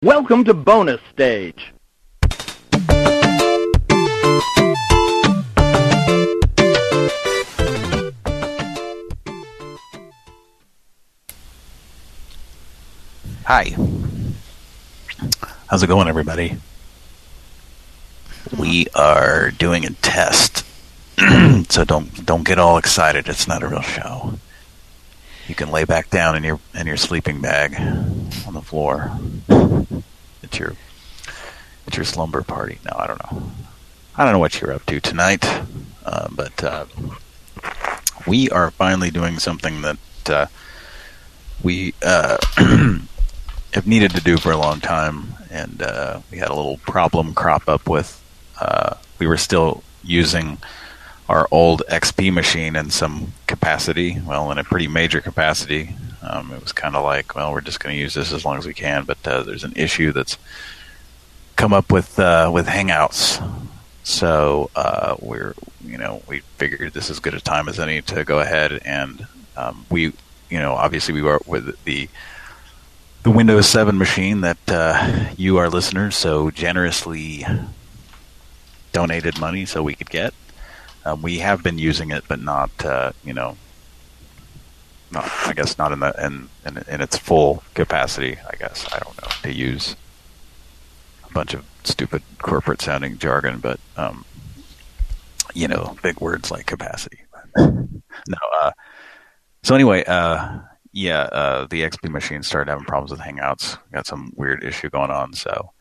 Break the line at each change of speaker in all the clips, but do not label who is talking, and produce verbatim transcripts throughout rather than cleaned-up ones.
Welcome to Bonus Stage.
Hi. How's it going, everybody? We are doing a test, so don't don't get all excited. It's not a real show. You can lay back down in your in your sleeping bag on the floor. It's your it's your slumber party. No, I don't know. I don't know what you're up to tonight, uh, but uh, we are finally doing something that uh, we uh, have needed to do for a long time, and uh, we had a little problem crop up with. Uh, we were still using our old X P machine in some capacity, well, in a pretty major capacity. Um, it was kind of like, well, we're just going to use this as long as we can, but uh, there's an issue that's come up with uh, with Hangouts. So uh, we're, you know, we figured this is as good a time as any to go ahead and um, we, you know, obviously we were with the the Windows seven machine that uh, you, our listeners, so generously donated money so we could get. Um, we have been using it, but not, uh, you know, not, I guess not in the in, in in its full capacity. I guess I don't know, to use a bunch of stupid corporate-sounding jargon, but um, you know, big words like capacity. no. Uh, so anyway, uh, yeah, uh, the X P machine started having problems with Hangouts. Got some weird issue going on, so.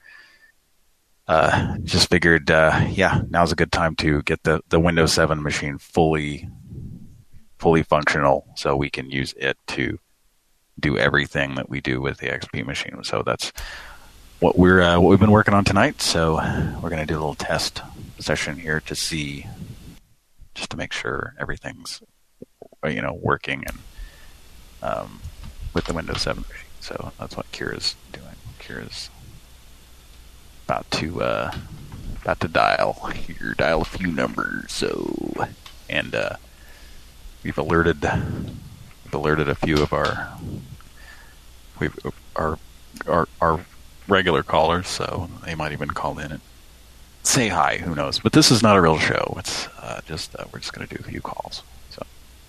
Uh, just figured, uh, yeah, now's a good time to get the, the Windows seven machine fully, fully functional, so we can use it to do everything that we do with the X P machine. So that's what we're uh, what we've been working on tonight. So we're going to do a little test session here to see, just to make sure everything's, you know, working and um, with the Windows seven machine. So that's what Kira's doing. Kira's About to uh, about to dial here, dial a few numbers. So, and uh, we've alerted we've alerted a few of our we've our our our regular callers, so they might even call in and say hi. Who knows? But this is not a real show. It's uh, just uh, we're just going to do a few calls. So,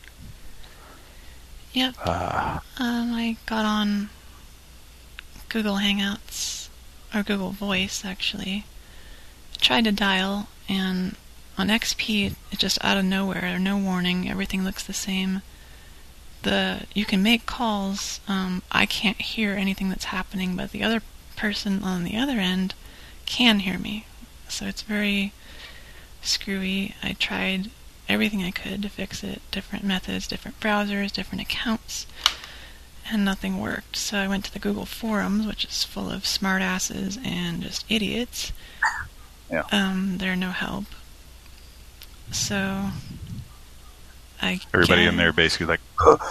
yep.
Uh,
um, I got on Google Hangouts. Or Google Voice, actually. I tried to dial, and on X P, it just out of nowhere, no warning, everything looks the same. The you can make calls. Um, I can't hear anything that's happening, but the other person on the other end can hear me. So it's very screwy. I tried everything I could to fix it, different methods, different browsers, different accounts. And nothing worked. So I went to the Google forums, which is full of smartasses and just idiots.
Yeah.
Um, they're no help. So I
everybody
can...
in there basically like,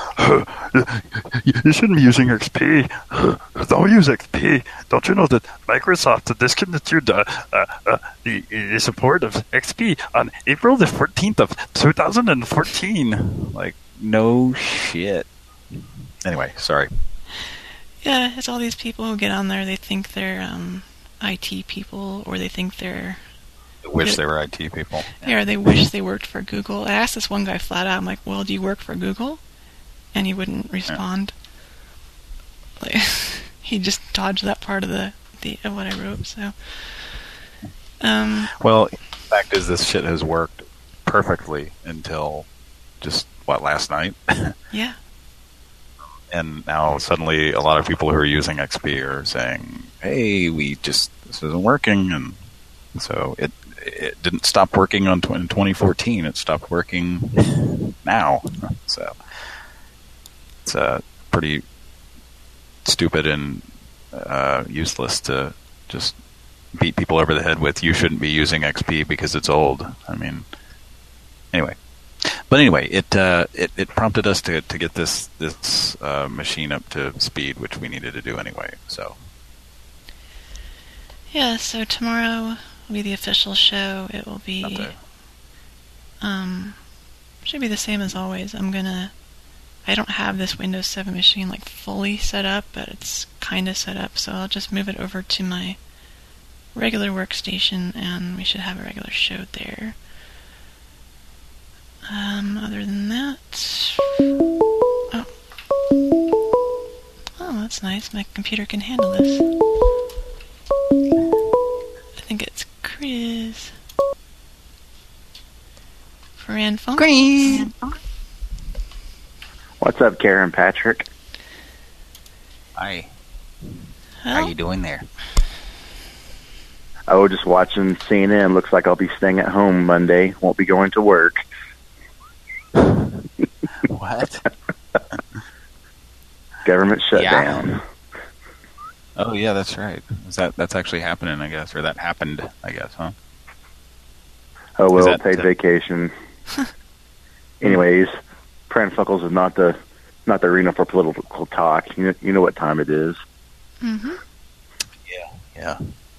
you shouldn't be using X P. Don't use X P. Don't you know that Microsoft discontinued uh, uh, uh, the, the support of X P on April the fourteenth of two thousand fourteen? Like, no shit. Anyway, sorry.
Yeah, it's all these people who get on there, they think they're um, I T people, or they think they're...
They wish they were I T people.
Yeah, or they wish they worked for Google. I asked this one guy flat out, I'm like, well, do you work for Google? And he wouldn't respond. Yeah. Like, he just dodged that part of the, the of what I wrote, so... Um,
well, the fact is, this shit has worked perfectly until just, what, last night?
Yeah.
And now suddenly a lot of people who are using X P are saying, hey, we just, this isn't working. And so it it didn't stop working on in twenty fourteen. It stopped working now. So it's uh, pretty stupid and uh, useless to just beat people over the head with, you shouldn't be using X P because it's old. I mean, anyway. But anyway, it, uh, it it prompted us to to get this this uh, machine up to speed, which we needed to do anyway. So
yeah, so tomorrow will be the official show. It will be
okay.
um should be the same as always. I'm gonna I don't have this Windows seven machine like fully set up, but it's kind of set up, so I'll just move it over to my regular workstation, and we should have a regular show there. Um, other than that... Oh. Oh, that's nice. My computer can handle this. I think it's Chris. Fran Funk.
Green.
What's up, Karen Patrick?
Hi.
Well,
How you doing there?
Oh, just watching C N N. Looks like I'll be staying at home Monday. Won't be going to work.
What?
Government shutdown.
Yeah. Oh yeah, that's right. Is that that's actually happening? I guess, or that happened? I guess, huh?
Oh well,
that,
paid
uh,
vacation. Anyways, Pran Funkels is not the not the arena for political talk. You know, you know what time it is.
Mm-hmm.
Yeah. Yeah.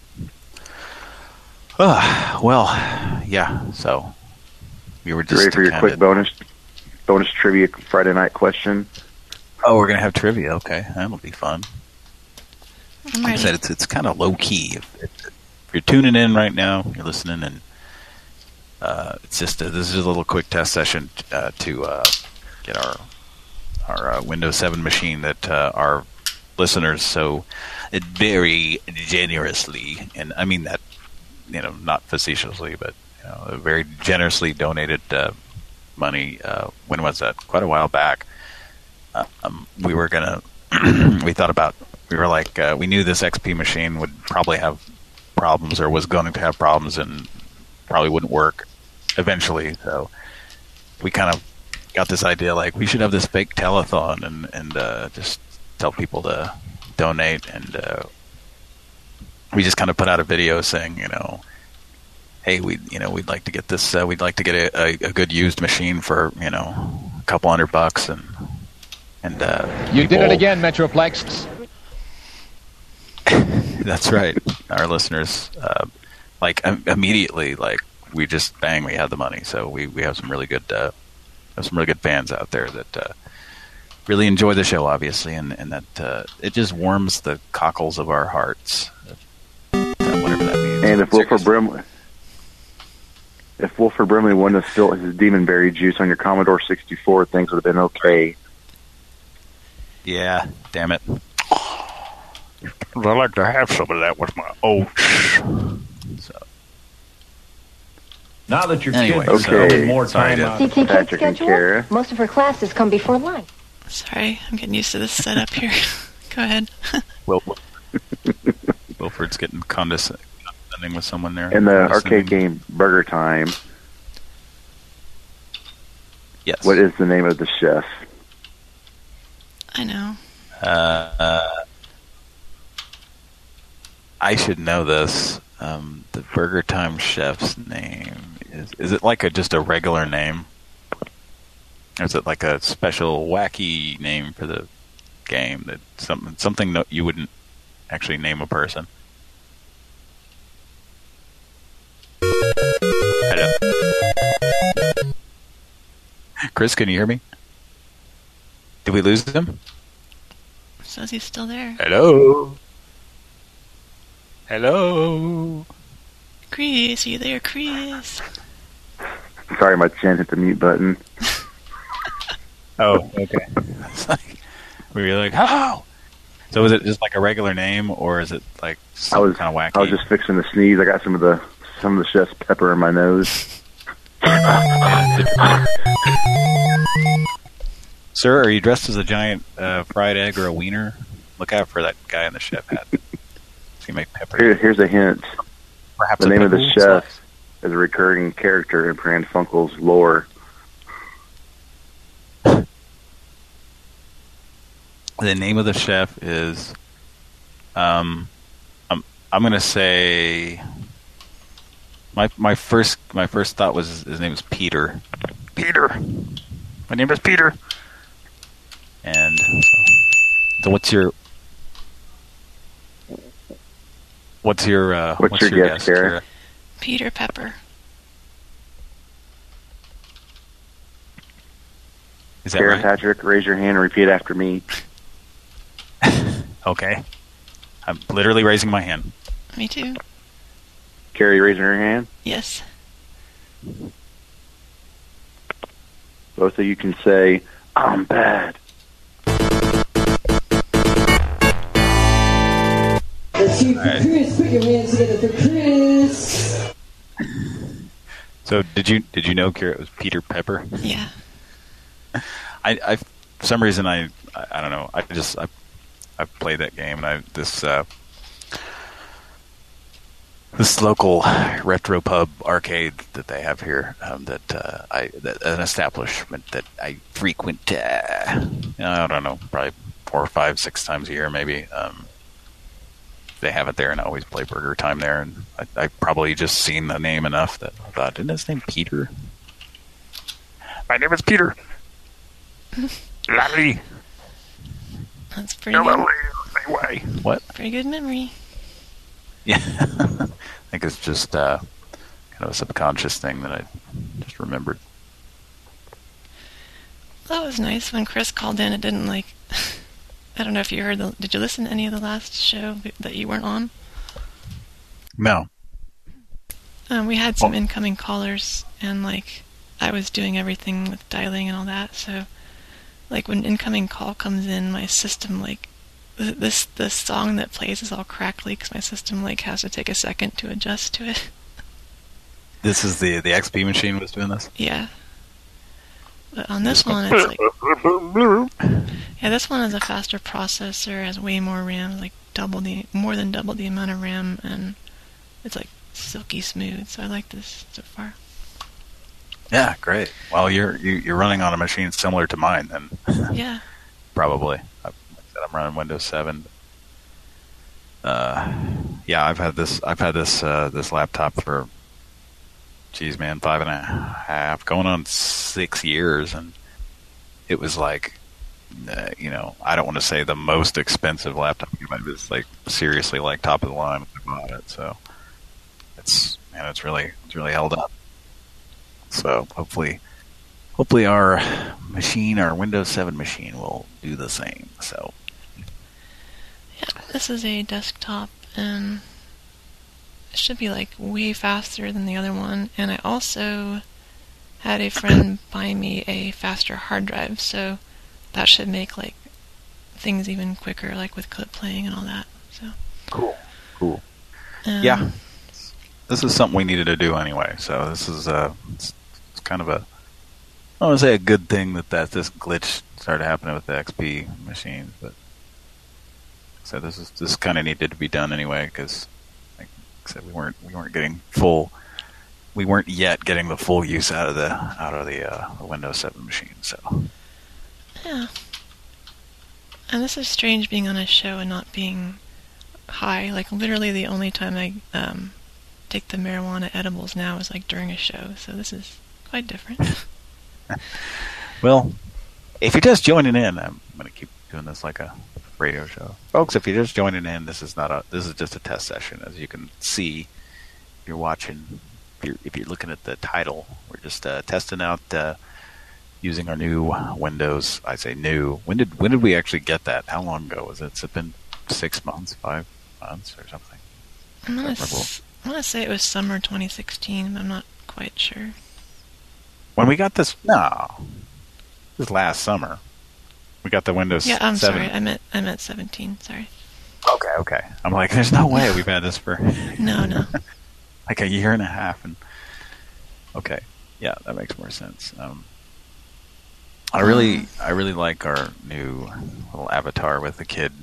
Uh, well, yeah. So we were
You
just
ready for your
kinda...
quick bonus bonus trivia Friday night question?
Oh, we're gonna have trivia. Okay, that'll be fun.
I'm
Like I
ready.
said, it's it's kind of low key. If, if, if you're tuning in right now, you're listening, and uh, it's just a, this is a little quick test session uh, to uh, get our our uh, Windows seven machine that uh, our listeners so very generously, and I mean that, you know, not facetiously, but you know, very generously donated uh, money. Uh, when was that? Quite a while back. Uh, um, we were gonna. we thought about. We were like, uh, we knew this X P machine would probably have problems, or was going to have problems, and probably wouldn't work eventually. So we kind of got this idea, like we should have this fake telethon, and and uh, just tell people to donate. And uh, we just kind of put out a video saying, you know, hey, we, you know, we'd like to get this, uh, we'd like to get a, a, a good used machine for, you know, a couple hundred bucks, and and uh,
You
people,
did it again, Metroplex.
That's right. Our listeners, uh, like um, immediately, like we just bang, we had the money. So we, we have some really good, uh, have some really good fans out there that uh, really enjoy the show, obviously, and and that uh, it just warms the cockles of our hearts, uh, whatever that means.
And if Wilford
Seriously.
Brimley, if Wilford Brimley wouldn't have spilled his demonberry juice on your Commodore sixty-four, things would have been okay.
Yeah, damn it. I'd like to have some of that with my oats. So.
Now that your
Anyway,
kids
okay.
are spending more
Sorry,
time
Jeff.
out.
C T K
Patrick and
schedule?
Kara.
Most of her classes come before lunch.
Sorry, I'm getting used to this setup here. Go ahead.
Wil- Wilford's getting condescending with someone there.
In the
Condescending.
arcade game Burger Time,
Yes.
what is the name of the chef?
I know.
Uh, uh, I should know this. Um, the Burger Time chef's name is is it like a just a regular name? Or is it like a special wacky name for the game that something something no, you wouldn't actually name a person? Hello? Chris, can you hear me? Did we lose him?
Says he's still there.
Hello? Hello?
Chris, are you there, Chris?
Sorry, my chin hit the mute button.
Oh, okay. It's like, we were like, how? So is it just like a regular name, or is it like
I
some
was
kind of wacky?
I was just fixing to sneeze. I got some of the some of the chef's pepper in my nose.
Sir, are you dressed as a giant uh, fried egg or a wiener? Look out for that guy in the chef hat. Does he make pepper?
Here, here's a hint.
Perhaps
The
a
name of the
pickle
chef
slice?
is a recurring character in Pran Funkel's lore.
The name of the chef is, um, I'm I'm gonna say. My my first my first thought was his, his name is Peter. Peter. My name is Peter. And so, so what's your what's your uh,
What's your guess, Kara?
Peter Pepper.
Is that
Karen
right?
Patrick, raise your hand and repeat after me.
Okay. I'm literally raising my hand.
Me too.
Carrie raising her hand.
Yes.
Both of you can say, I'm bad.
Let's see for
Right.
Chris. Put your hands together for Chris.
So did you did you know, Kira, it was Peter Pepper?
Yeah.
I, I for some reason I, I I don't know. I just I I played that game and I this uh, this local retro pub arcade that they have here um, that uh, I that, an establishment that I frequent. Uh, I don't know, probably four or five, six times a year, maybe. Um, they have it there, and I always play Burger Time there. And I, I probably just seen the name enough that I thought, isn't his name Peter? My name is Peter. Larry.
That's pretty good.
Way. What?
Pretty good memory.
Yeah. I think it's just uh, kind of a subconscious thing that I just remembered.
That was nice. When Chris called in, it didn't like... I don't know if you heard the... Did you listen to any of the last show that you weren't on?
No.
Um, we had some
Oh.
incoming callers, and like I was doing everything with dialing and all that. So, like when incoming call comes in, my system like th- this this song that plays is all crackly because my system like has to take a second to adjust to it.
This is the the X P machine was doing this?
Yeah. But on this one, it's like yeah, this one has a faster processor, has way more RAM, like double the more than double the amount of RAM, and it's like silky smooth. So I like this so far.
Yeah, great. Well, you're you, you're running on a machine similar to mine, then.
Yeah.
Probably. I, like I said, I'm running Windows seven. Uh, yeah, I've had this. I've had this uh, this laptop for, geez, man, five and a half, going on six years, and it was like, uh, you know, I don't want to say the most expensive laptop, but it was like seriously like top of the line when I bought it. So it's man, it's really it's really held up. So hopefully, hopefully our machine, our Windows seven machine, will do the same. So
Yeah, this is a desktop, and it should be like way faster than the other one. And I also had a friend buy me a faster hard drive, so that should make like things even quicker, like with clip playing and all that. So
cool, cool.
um,
Yeah, this is something we needed to do anyway. So this is uh, it's, it's kind of a, I don't want to say a good thing that, that this glitch started happening with the X P machines, but so this is this kind of needed to be done anyway because, like I said, we weren't we weren't getting full, we weren't yet getting the full use out of the out of the, uh, the Windows seven machine. So
yeah. And this is strange being on a show and not being high. Like literally, the only time I um, take the marijuana edibles now is like during a show. So this is quite different.
well, if you're just joining in, I'm going to keep doing this like a radio show, folks. If you're just joining in, this is not a this is just a test session. As you can see, if you're watching, if you're, if you're looking at the title, we're just uh, testing out uh, using our new Windows. I say new. When did when did we actually get that? How long ago was it? Has it been six months, five months, or something?
I'm gonna s- I want to say it was summer twenty sixteen, but I'm not quite sure.
When we got this, no, this was last summer. We got the Windows
Yeah, I'm
seven.
sorry. I meant I meant seventeen. Sorry.
Okay, okay. I'm like, there's no way we've had this for
No, no.
like a year and a half. And okay, yeah, that makes more sense. Um, I really, I really like our new little avatar with the kid.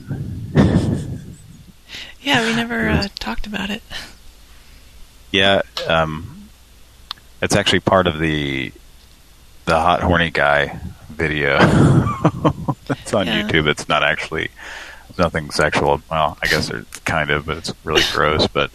Yeah, we never uh, talked about it.
Yeah, um, it's actually part of the the hot horny guy video. It's on
Yeah.
YouTube. It's not actually it's nothing sexual. Well, I guess it's kind of, but it's really gross. But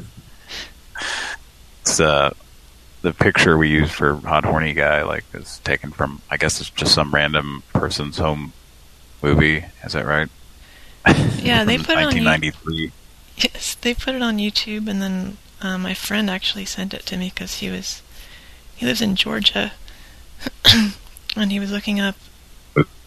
it's uh, the picture we used for hot horny guy, like, is taken from, I guess it's just some random person's home movie. Is that right?
Yeah, they
From
put it on
nineteen
you-
ninety-three.
Yes, they put it on YouTube, and then uh, my friend actually sent it to me because he was he lives in Georgia, and he was looking up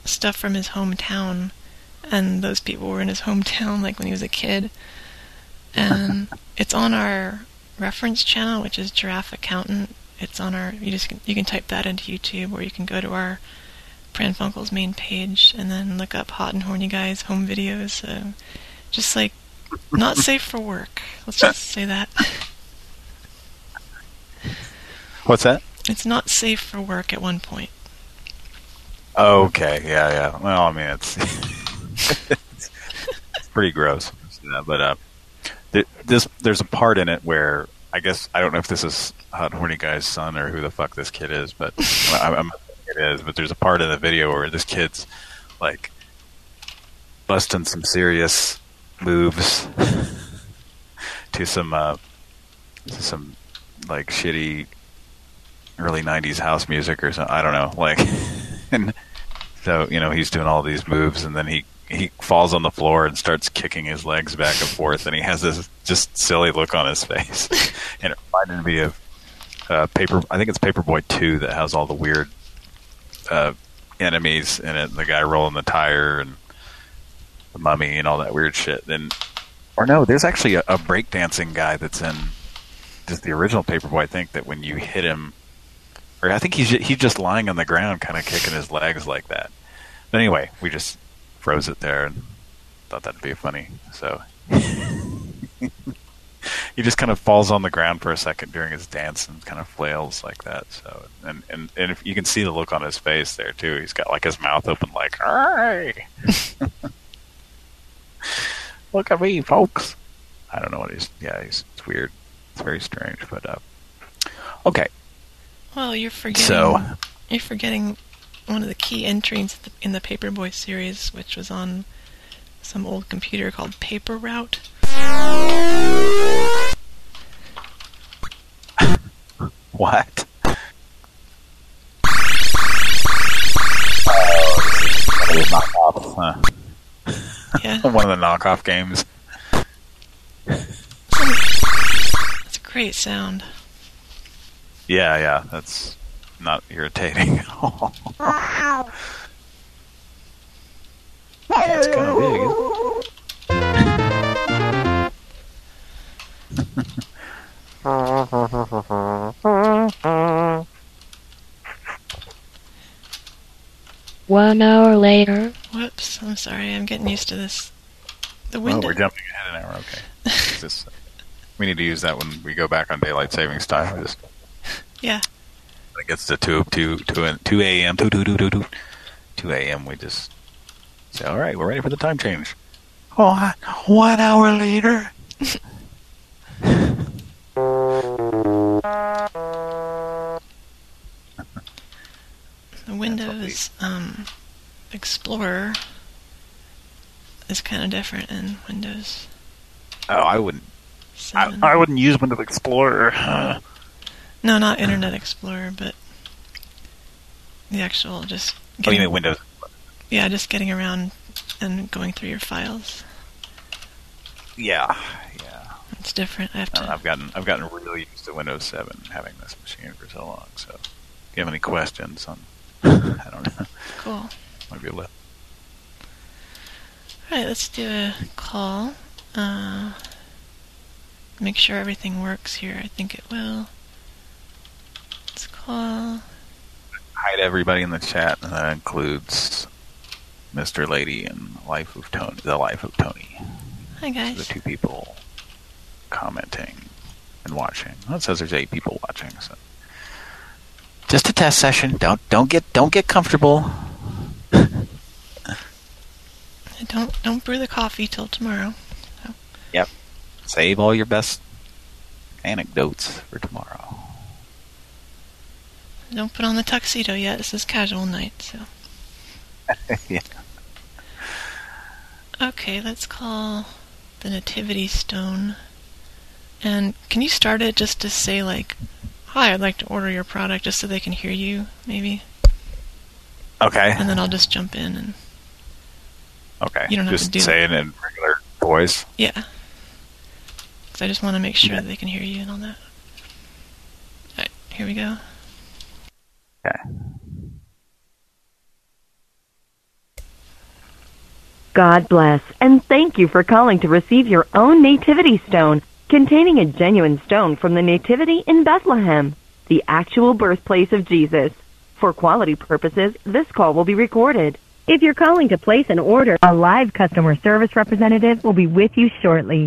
stuff from his hometown, and those people were in his hometown, like when he was a kid. And it's on our reference channel, which is Giraffe Accountant. It's on our. You just you can type that into YouTube, or you can go to our Pran Funkels main page and then look up Hot and Horny Guys home videos. So just like not safe for work. Let's just say that.
What's that?
It's not safe for work at one point.
Okay, yeah, yeah. Well, I mean, it's it's pretty gross. But uh, th- this there's a part in it where I guess I don't know if this is Hot and Horny Guy's son or who the fuck this kid is, but I, I'm it is. But there's a part in the video where this kid's like busting some serious moves to some uh, to some like shitty early nineties house music or something. I don't know, like. And so, you know, he's doing all these moves, and then he, he falls on the floor and starts kicking his legs back and forth, and he has this just silly look on his face. And it reminded me of uh, Paper. I think it's Paperboy two that has all the weird uh, enemies in it. The guy rolling the tire and the mummy and all that weird shit. And or no, there's actually a, a breakdancing guy that's in just the original Paperboy. I think that when you hit him. Or I think he's he's just lying on the ground, kind of kicking his legs like that. But anyway, we just froze it there and thought that'd be funny. So he just kind of falls on the ground for a second during his dance and kind of flails like that. So and and and if you can see the look on his face there too, he's got like his mouth open, like, "Hey, look at me, folks." I don't know what he's. Yeah, he's it's weird. It's very strange, but uh, okay.
Well, you're forgetting.
So,
you're forgetting one of the key entries in the Paperboy series, which was on some old computer called Paper Route.
What? Oh, huh.
Yeah.
One of the knockoff games.
That's a great sound.
Yeah, yeah, that's not irritating at all. That's kind of big.
One hour later.
Whoops, I'm sorry, I'm getting used to this. The
Oh,
window.
we're jumping ahead an hour, okay. This, we need to use that when we go back on daylight savings time. We just
Yeah.
When it gets to two, two, two, two a.m., two, two, two, two, two, two a.m., we just say, all right, we're ready for the time change. Oh, one hour later.
The Windows um, Explorer is kind of different in Windows
Oh, I wouldn't. I,
seven.
I wouldn't use Windows Explorer. Uh,
No, not Internet Explorer, but the actual just.
oh,
Getting,
you mean Windows?
Yeah, just getting around and going through your files.
Yeah, yeah.
It's different. I have
I don't know,
to.
I've gotten I've gotten really used to Windows seven, having this machine for so long. So, if you have any questions on, I don't know.
Cool.
Might be a little.
All right, let's do a call. Uh, make sure everything works here. I think it will. Let's call.
Hi to everybody in the chat, and that includes Mister Lady and Life of Tony, the Life of Tony.
Hi guys.
The two people commenting and watching. Well, it says there's eight people watching, so just a test session. Don't don't get don't get comfortable.
Don't don't brew the coffee till tomorrow. So.
Yep. Save all your best anecdotes for tomorrow.
Don't put on the tuxedo yet. This is casual night, so.
Yeah.
Okay, let's call the Nativity Stone. And can you start it just to say, like, hi, I'd like to order your product, just so they can hear you, maybe?
Okay.
And then I'll just jump in and...
Okay.
You don't have
just
to do
say
that.
it in regular voice.
Yeah. Because I just want to make sure
Yeah.
they can hear you and all that. Alright, here we go.
Okay.
God bless, and thank you for calling to receive your own nativity stone containing a genuine stone from the Nativity in Bethlehem, the actual birthplace of Jesus. For quality purposes, this call will be recorded. If you're calling to place an order, a live customer service representative will be with you shortly.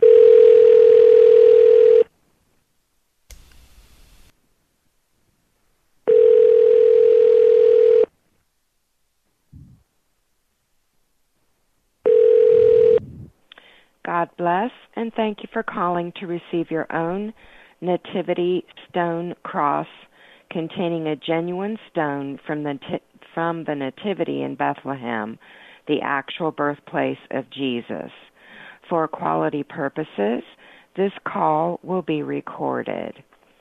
God bless, and thank you for calling to receive your own nativity stone cross containing a genuine stone from the t- from the Nativity in Bethlehem, the actual birthplace of Jesus. For quality purposes, this call will be recorded.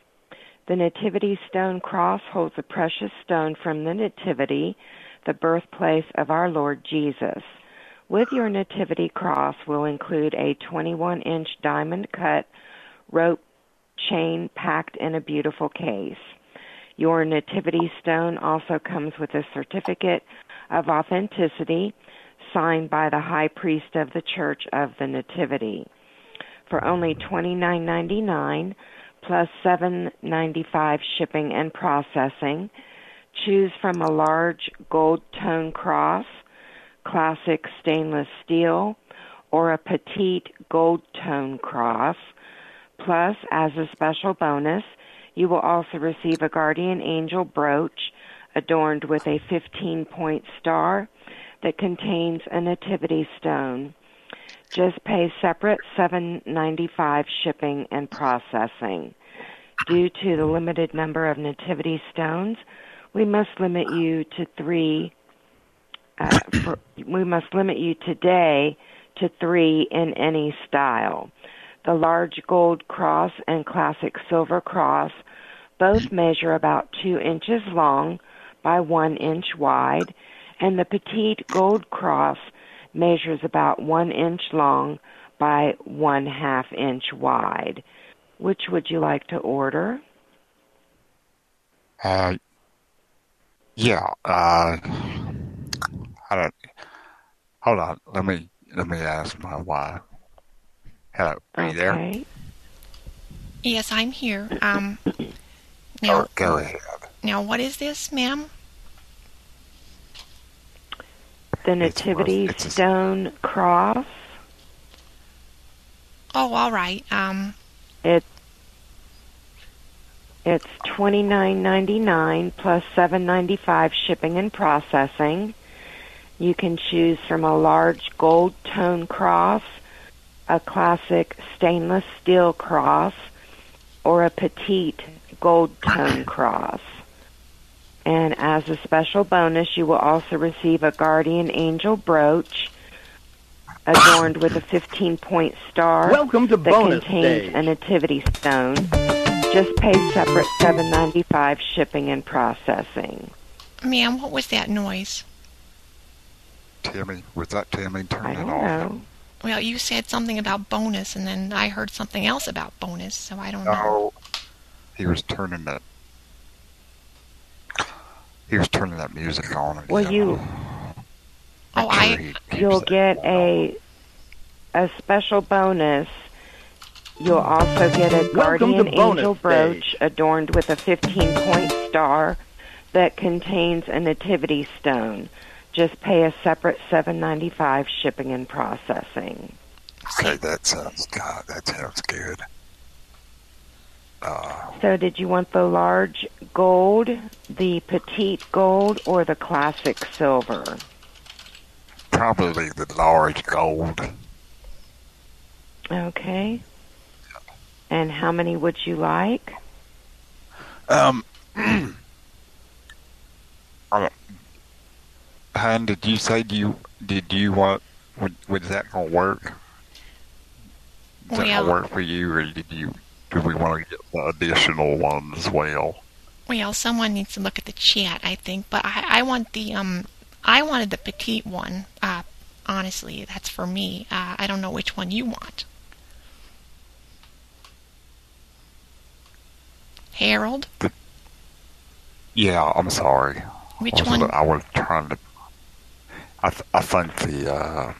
The Nativity stone cross holds a precious stone from the Nativity, the birthplace of our Lord Jesus. With your nativity cross will include a twenty-one inch diamond-cut rope chain packed in a beautiful case. Your nativity stone also comes with a certificate of authenticity signed by the high priest of the Church of the Nativity. For only twenty-nine ninety-nine plus seven ninety-five shipping and processing, choose from a large gold tone cross, classic stainless steel, or a petite gold tone cross. Plus, as a special bonus, you will also receive a guardian angel brooch adorned with a fifteen point star that contains a nativity stone. Just pay separate seven ninety-five shipping and processing. Due to the limited number of nativity stones, we must limit you to three Uh, for, we must limit you today to three in any style. The large gold cross and classic silver cross both measure about two inches long by one inch wide, and the petite gold cross measures about one inch long by one half inch wide. Which would you like to order?
Uh, yeah, uh... I don't, hold on, let me let me ask my wife. Hello, are you there?
Okay.
Yes, I'm here. Um, now,
Oh, go ahead.
Now, what is this, ma'am?
The Nativity
It's- it's a-
Stone Cross.
Oh, all right. Um,
It it's twenty-nine ninety-nine plus seven ninety-five shipping and processing. You can choose from a large gold tone cross, a classic stainless steel cross, or a petite gold tone cross. And as a special bonus, you will also receive a guardian angel brooch adorned with a fifteen point star
Welcome to
that
bonus
contains
stage.
a nativity stone. Just pay separate seven ninety-five shipping and processing.
ma'am, what was that noise?
Timmy, was that Timmy? Turn
I
it
don't
off.
know.
Well, you said something about bonus, and then I heard something else about bonus, so I don't know.
No, he was turning that. He was turning that music on again.
Well, you
Oh,
Make sure
I-
he keeps
you'll
that
get a a special bonus. You'll also get a
Welcome to
guardian
bonus
angel brooch
stage.
adorned with a fifteen point star that contains a nativity stone. Just pay a separate seven ninety-five shipping and processing.
Okay, that sounds God. That sounds good. Uh,
So did you want the large gold, the petite gold, or the classic silver?
probably the large gold.
Okay. And how many would you like?
Um,
I don't, Han, did you say do you did you want? Would, was that gonna work? Is that
Well-
gonna work for you, or did you? Do we want to get the additional one as well?
Well, someone needs to look at the chat, I think, but I, I want the um, I wanted the petite one. Uh, honestly, that's for me. Uh, I don't know which one you want. Harold,
Yeah, I'm sorry.
which
I was,
one?
I was trying to. I th- I think the uh,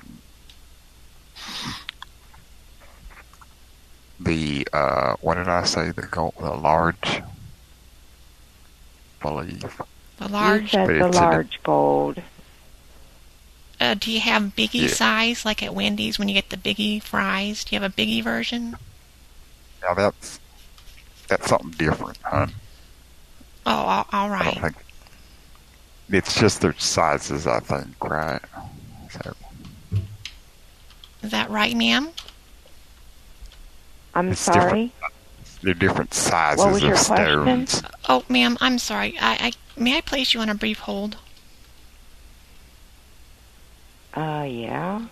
the uh, what did I say? The gold, the large, I believe.
The
You
large.
said
But
the
it's in a-
large gold.
Uh, do you have biggie
Yeah.
size, like at Wendy's when you get the biggie fries? Do you have a biggie version?
Now that's that's something different, huh?
Oh, all, all
I don't
right.
think it's just their sizes. I think, right? So
Is that right, ma'am?
I'm
It's
sorry.
they're different sizes
was your
of
question?
stones.
Oh, ma'am, I'm sorry. I, I may I place you on a brief hold?
Uh, yeah.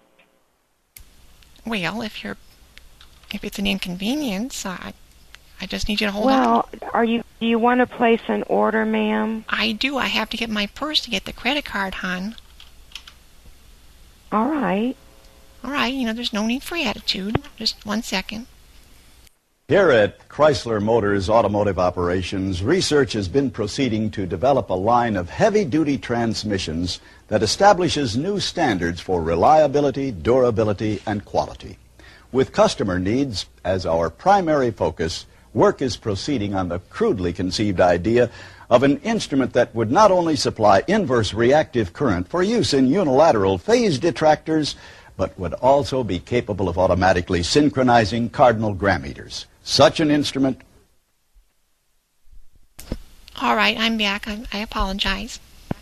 Well, if you're if it's an inconvenience, I I just need you to hold on.
Well, are you? Do you want to place an order, ma'am?
I do. I have to get my purse to get the credit card, hon.
All right.
All right, you know, there's no need for attitude. Just one second.
Here at Chrysler Motors Automotive Operations, research has been proceeding to develop a line of heavy-duty transmissions that establishes new standards for reliability, durability, and quality. With customer needs as our primary focus, work is proceeding on the crudely conceived idea of an instrument that would not only supply inverse reactive current for use in unilateral phase detractors, but would also be capable of automatically synchronizing cardinal gram meters. Such an instrument...
All right, I'm back. I, I apologize.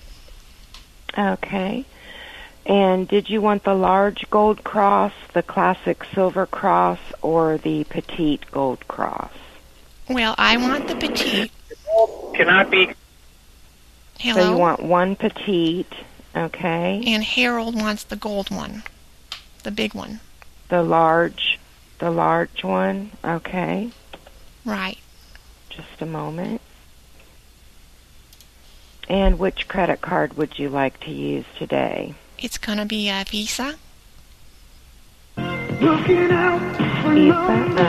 Okay. And did you want the large gold cross, the classic silver cross, or the petite gold cross?
Well, I want the petite.
Cannot be.
Hello?
So you want one petite, okay?
And Harold wants the gold one. The big one.
The large, the large one, okay?
Right.
Just a moment. And which credit card would you like to use today?
It's going to be a Visa.
Looking out for
Visa,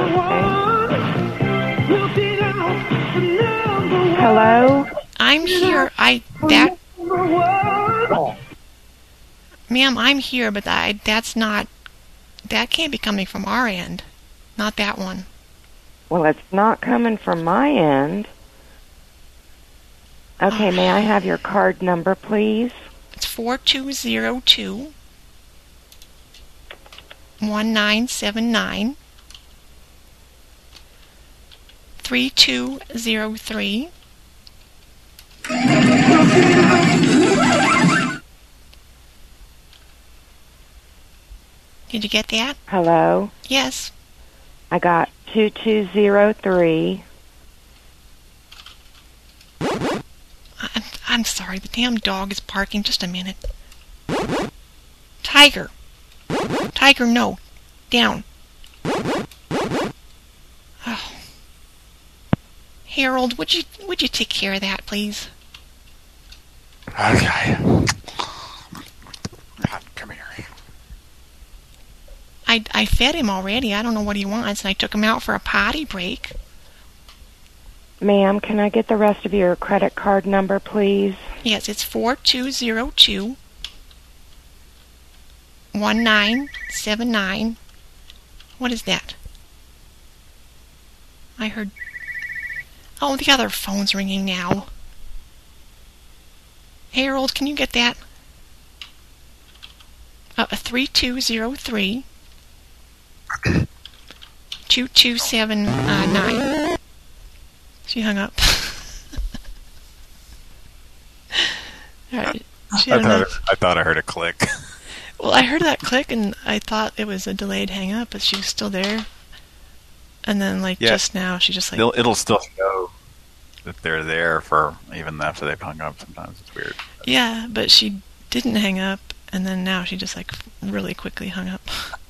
Looking out for number one.
Hello?
I'm here. I that Ma'am, I'm here, but I that's not that can't be coming from our end. Not that one.
Well, it's not coming from my end. Okay, may I have your card number, please?
It's four two zero two one nine seven nine three two zero three Did you get that?
Hello?
Yes.
I got two two zero three.
I'm, I'm sorry, the damn dog is barking. Just a minute. Tiger. Tiger, no. Down. Oh. Harold, would you would you take care of that, please?
Okay. Come here.
I, I fed him already. I don't know what he wants, and I took him out for a potty break.
Ma'am, can I get the rest of your credit card number, please?
Yes, it's four two zero two one nine seven nine. What is that? I heard... Oh, the other phone's ringing now. Harold, can you get that? Uh, three two zero three two two seven nine. She hung up. All right. She
I
hung
thought,
up.
I thought I heard a click.
Well, I heard that click, and I thought it was a delayed hang up, but she was still there. And then, like,
Yeah.
just now, she just, like...
It'll, it'll still show that they're there for even after they've hung up. Sometimes it's weird.
Yeah, but she didn't hang up, and then now she just, like, really quickly hung up.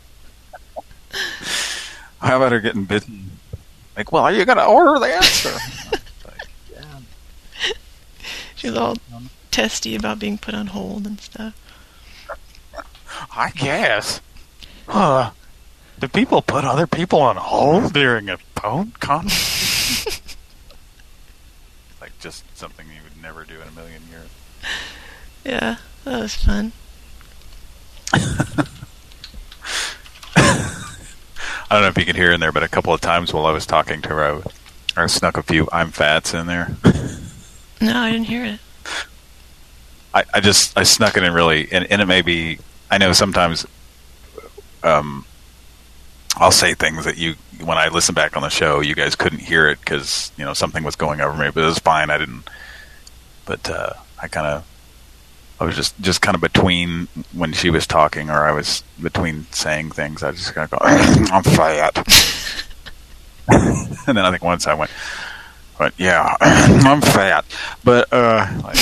How about her getting bitten? Like, well, are you going to order the answer? Like, yeah.
She's all testy about being put on hold and stuff.
I guess. Huh. Do people put other people on hold during a phone conversation? Like just something you would never do in a million years.
Yeah, that was fun.
I don't know if you could hear in there, but a couple of times while I was talking to her, I, I snuck a few I'm fats in there.
No, I didn't hear it.
I, I just, I snuck it in really, and, and it may be, I know sometimes um, I'll say things that you, when I listen back on the show, you guys couldn't hear it because, you know, something was going over me, but it was fine. I didn't, but uh, I kind of, I was just, just kind of between when she was talking, or I was between saying things. I just kind of go, I'm fat. And then I think once I went, but yeah, I'm fat. But, uh, like,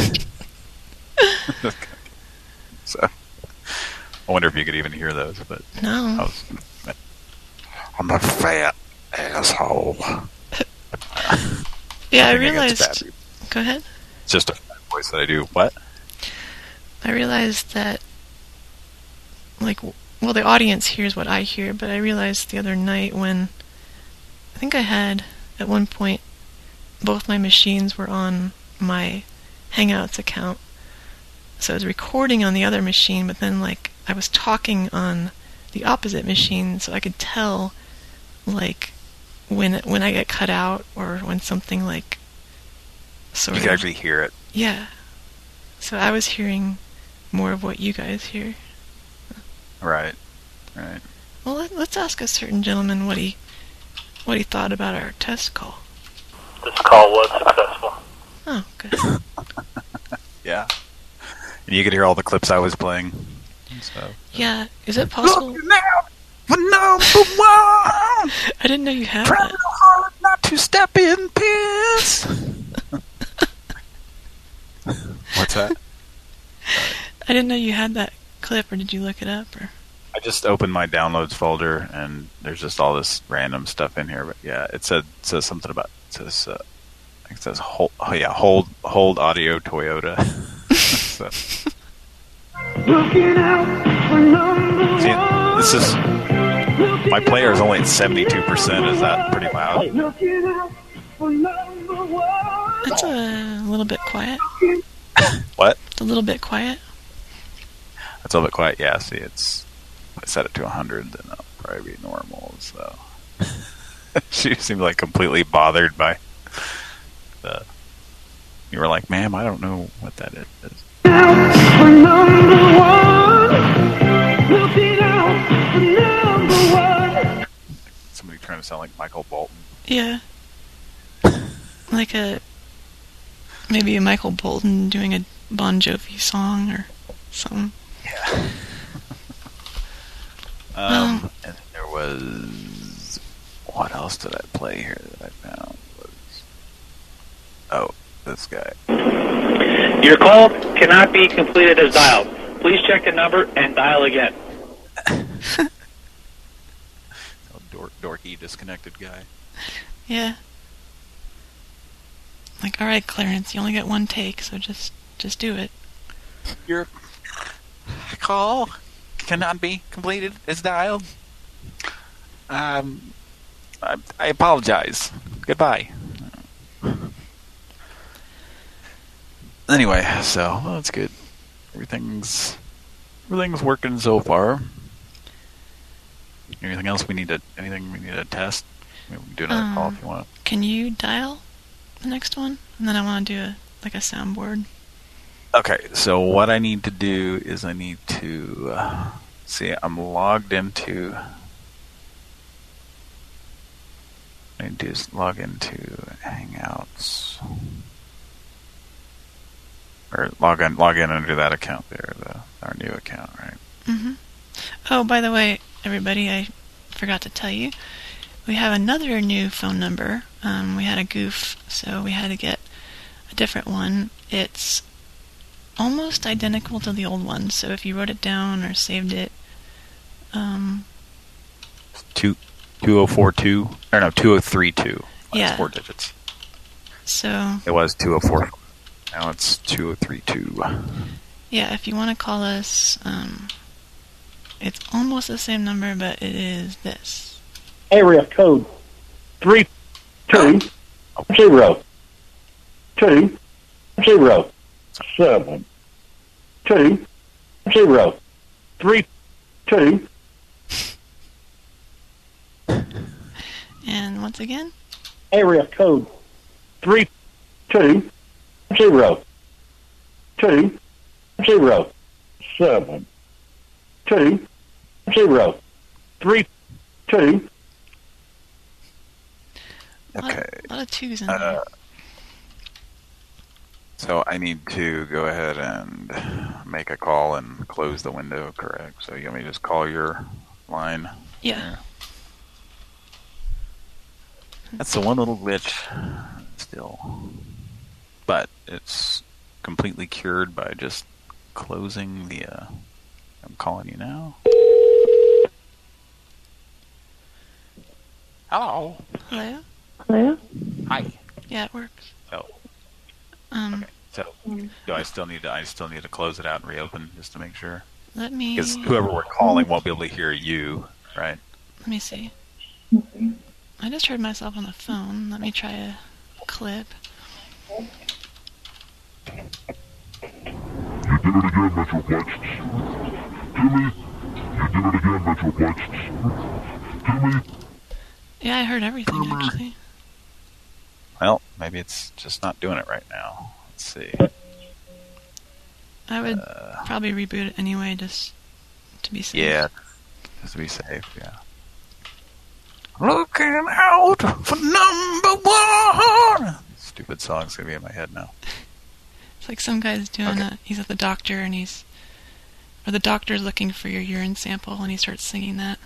so I wonder if you could even hear those, but
no.
I was, I'm a fat asshole.
Yeah, I, I
realized.
Go ahead.
It's just a fat voice that I do. What?
I realized that, like, well, the audience hears what I hear, but I realized the other night when I think I had, at one point, both my machines were on my Hangouts account. So I was recording on the other machine, but then, like, I was talking on the opposite machine, so I could tell, like, when it, when I get cut out or when something, like, sort
of... You can actually hear it.
Yeah. So I was hearing more of what you guys hear.
Right. Right.
Well, let, let's ask a certain gentleman what he what he thought about our test call.
This call was successful.
Oh, good.
Yeah. And you could hear all the clips I was playing. So.
Yeah. Is it possible?
Look now for number one.
I didn't know you had
Try
that.
real hard not to step in piss. What's that?
I didn't know you had that clip, or did you look it up? Or
I just opened my downloads folder, and there's just all this random stuff in here. But yeah, it said it says something about it says uh, I think it says hold, oh yeah, hold hold audio Toyota. So.
Looking out for number
See,
one.
this is my player is only at seventy-two percent. Is that pretty loud?
Looking out for number one.
It's a little bit quiet.
What?
It's a little bit quiet.
It's a little bit quiet. Yeah. See, it's if I set it to one hundred, then that'll probably be normal. So she seemed like completely bothered by the. You were like, "Ma'am, I don't know what that is."
Out for number one. Looking out for number one.
Somebody trying to sound like Michael Bolton.
Yeah. Like a maybe a Michael Bolton doing a Bon Jovi song or something.
Yeah. um, um, and there was what else did I play here that I found was oh this guy.
Your call cannot be completed as dialed. Please check the number and dial again.
Oh, dork, dorky disconnected guy.
Yeah. Like, all right, Clarence, you only get one take, so just just do it.
Your call cannot be completed as dialed. Um, I, I apologize. Goodbye. Anyway, so well, that's good. Everything's everything's working so far. Anything else we need to? Anything we need to test? We can do another um, call if you want.
Can you dial the next one? And then I want to do a like a soundboard.
Okay, so what I need to do is I need to uh, see. I'm logged into. I need to just log into Hangouts. Or log in, log in under that account there, the our new account, right?
Mm-hmm. Oh, by the way, everybody, I forgot to tell you, we have another new phone number. Um, we had a goof, so we had to get a different one. It's almost identical to the old one, so if you wrote it down or saved it, um,
two two oh four two or no two oh three two.
Yeah,
four digits.
So
it was two oh four. Now it's two oh three two.
Yeah, if you want to call us, um, it's almost the same number, but it is this.
Area code three two zero two zero seven two zero three two.
And once again?
Area code three two zero two zero seven two zero three two.
Okay.
A lot of twos in
Uh,
there.
so I need to go ahead and make a call and close the window, correct? So you want me to just call your line?
Yeah.
Here? That's the one little glitch still. But it's completely cured by just closing the... Uh, I'm calling you now. Hello.
Hello?
Hello?
Hi.
Yeah, it works.
Oh.
Um,
okay. So, do I still need to? I still need to close it out and reopen just to make sure.
Let me...
Because whoever we're calling won't be able to hear you, right?
Let me see. I just heard myself on the phone. Let me try a clip.
You did it again, Metroplex. Timmy, you did it again, Metroplex. Timmy.
Yeah, I heard everything, actually.
Well, maybe it's just not doing it right now. Let's see.
I would
uh,
probably reboot it anyway, just to be safe.
Yeah, just to be safe, yeah. Looking out for number one! Stupid song's gonna be in my head now.
It's like some guy's doing
Okay.
a... He's at the doctor, and he's... Or the doctor's looking for your urine sample, and he starts singing that.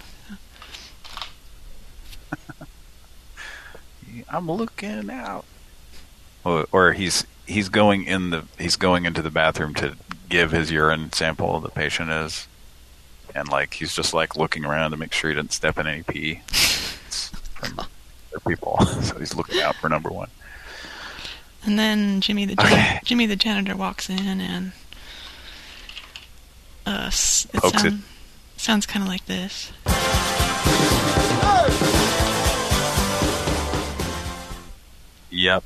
I'm looking out. Or, or he's he's going in the he's going into the bathroom to give his urine sample. The patient is, and like he's just like looking around to make sure he doesn't step in any pee from other people. So he's looking out for number one.
And then Jimmy the
Okay.
jan- Jimmy the janitor walks in and uh, s- it
Pokes
sound,
it.
sounds kind of like this.
Yep.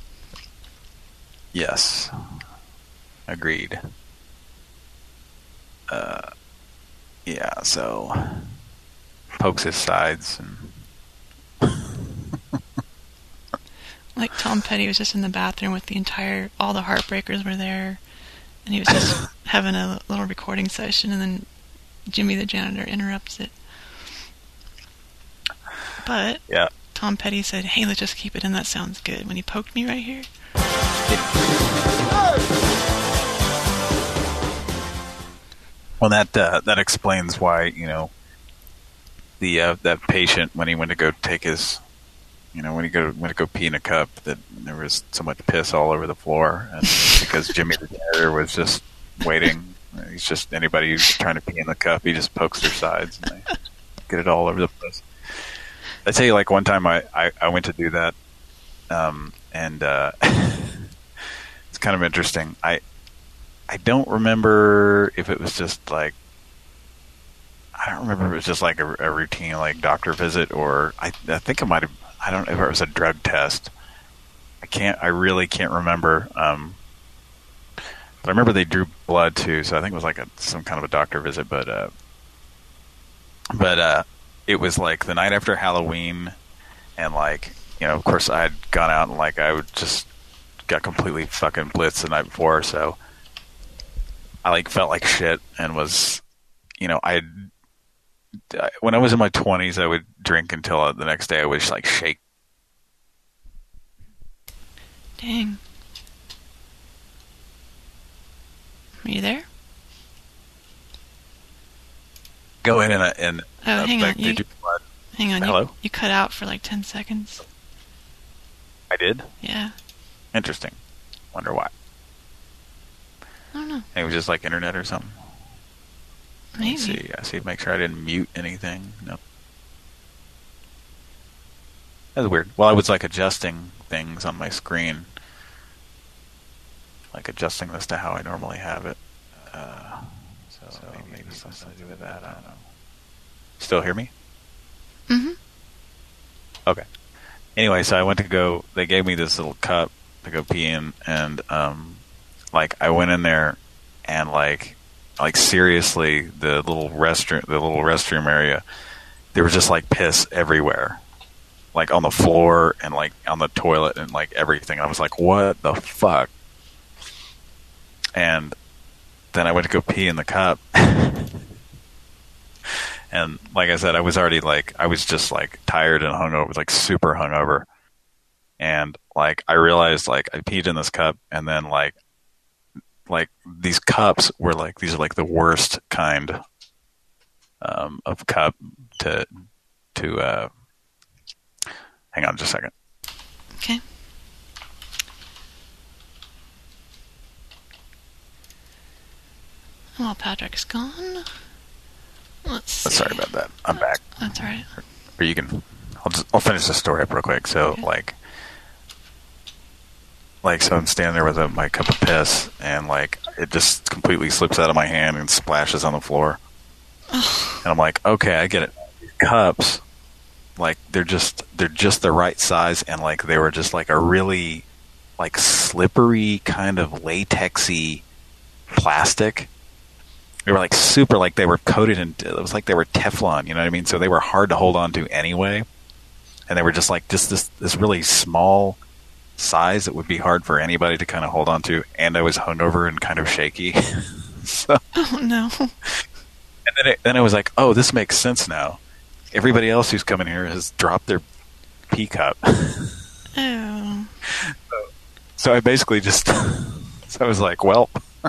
Yes. Agreed. Uh, yeah. So pokes his sides and.
Like Tom Petty was just in the bathroom with the entire, all the Heartbreakers were there, and he was just having a little recording session, and then Jimmy the janitor interrupts it. But
Yeah.
Tom Petty said, "Hey, let's just keep it in. That sounds good." When he poked me right here.
Well, that uh, that explains why, you know, the uh, that patient, when he went to go take his, you know, when he go went to go pee in a cup, that there was so much piss all over the floor, and because Jimmy the janitor was just waiting. He's just anybody who's trying to pee in the cup, he just pokes their sides and they get it all over the place. I tell you, like one time I, I, I went to do that, um, and uh, it's kind of interesting. I I don't remember if it was just like I don't remember if it was just like a, a routine like doctor visit, or I I think it might have I don't know if it was a drug test. I can't I really can't remember. Um, but I remember they drew blood too, so I think it was like a some kind of a doctor visit. But uh, but uh, it was like the night after Halloween, and like you know, of course, I had gone out and like I would just got completely fucking blitzed the night before, so I like felt like shit and was, you know, I when I was in my twenties, I would drink until the next day I would just like shake.
Dang. Are you there?
Go in and uh, and
Oh,
uh,
hang
like,
on. You,
did you blood?
hang on.
Hello?
You, you cut out for like ten seconds.
I did.
Yeah.
Interesting. Wonder why.
I don't know.
It was just like internet or something.
Maybe.
Let's see. I see. Make sure I didn't mute anything. No. That was weird. Well, I was like adjusting things on my screen, like adjusting this to how I normally have it. Uh, so, so maybe, maybe something to do with that. I don't know. Still hear me?
Mm-hmm.
Okay. Anyway, so I went to go. They gave me this little cup to go pee in, and um, like I went in there, and like like seriously, the little restroom, the little restroom area, there was just like piss everywhere, like on the floor and like on the toilet and like everything. I was like, what the fuck? And then I went to go pee in the cup. And like I said, I was already like, I was just like tired and hungover, like super hungover. And like, I realized like I peed in this cup, and then like, like these cups were like, these are like the worst kind um, of cup to, to, uh, hang on just a second.
Okay. Well, Patrick's gone. Let's see.
Sorry about that. I'm back.
That's all right.
Or you can, I'll just, I'll finish the story up real quick. So
Okay.
like, like, so I'm standing there with a, my cup of piss, and like, it just completely slips out of my hand and splashes on the floor. And I'm like, okay, I get it. These cups, like, they're just, they're just the right size, and like, they were just like a really, like, slippery kind of latexy plastic. They were like super, like they were coated in, it was like they were Teflon, you know what I mean? So they were hard to hold on to anyway. And they were just like, just this, this really small size that would be hard for anybody to kind of hold on to. And I was hungover and kind of shaky. So,
Oh, no.
and then it, then I was like, oh, this makes sense now. Everybody else who's coming here has dropped their pee cup.
Oh.
So, so I basically just, so I was like, well,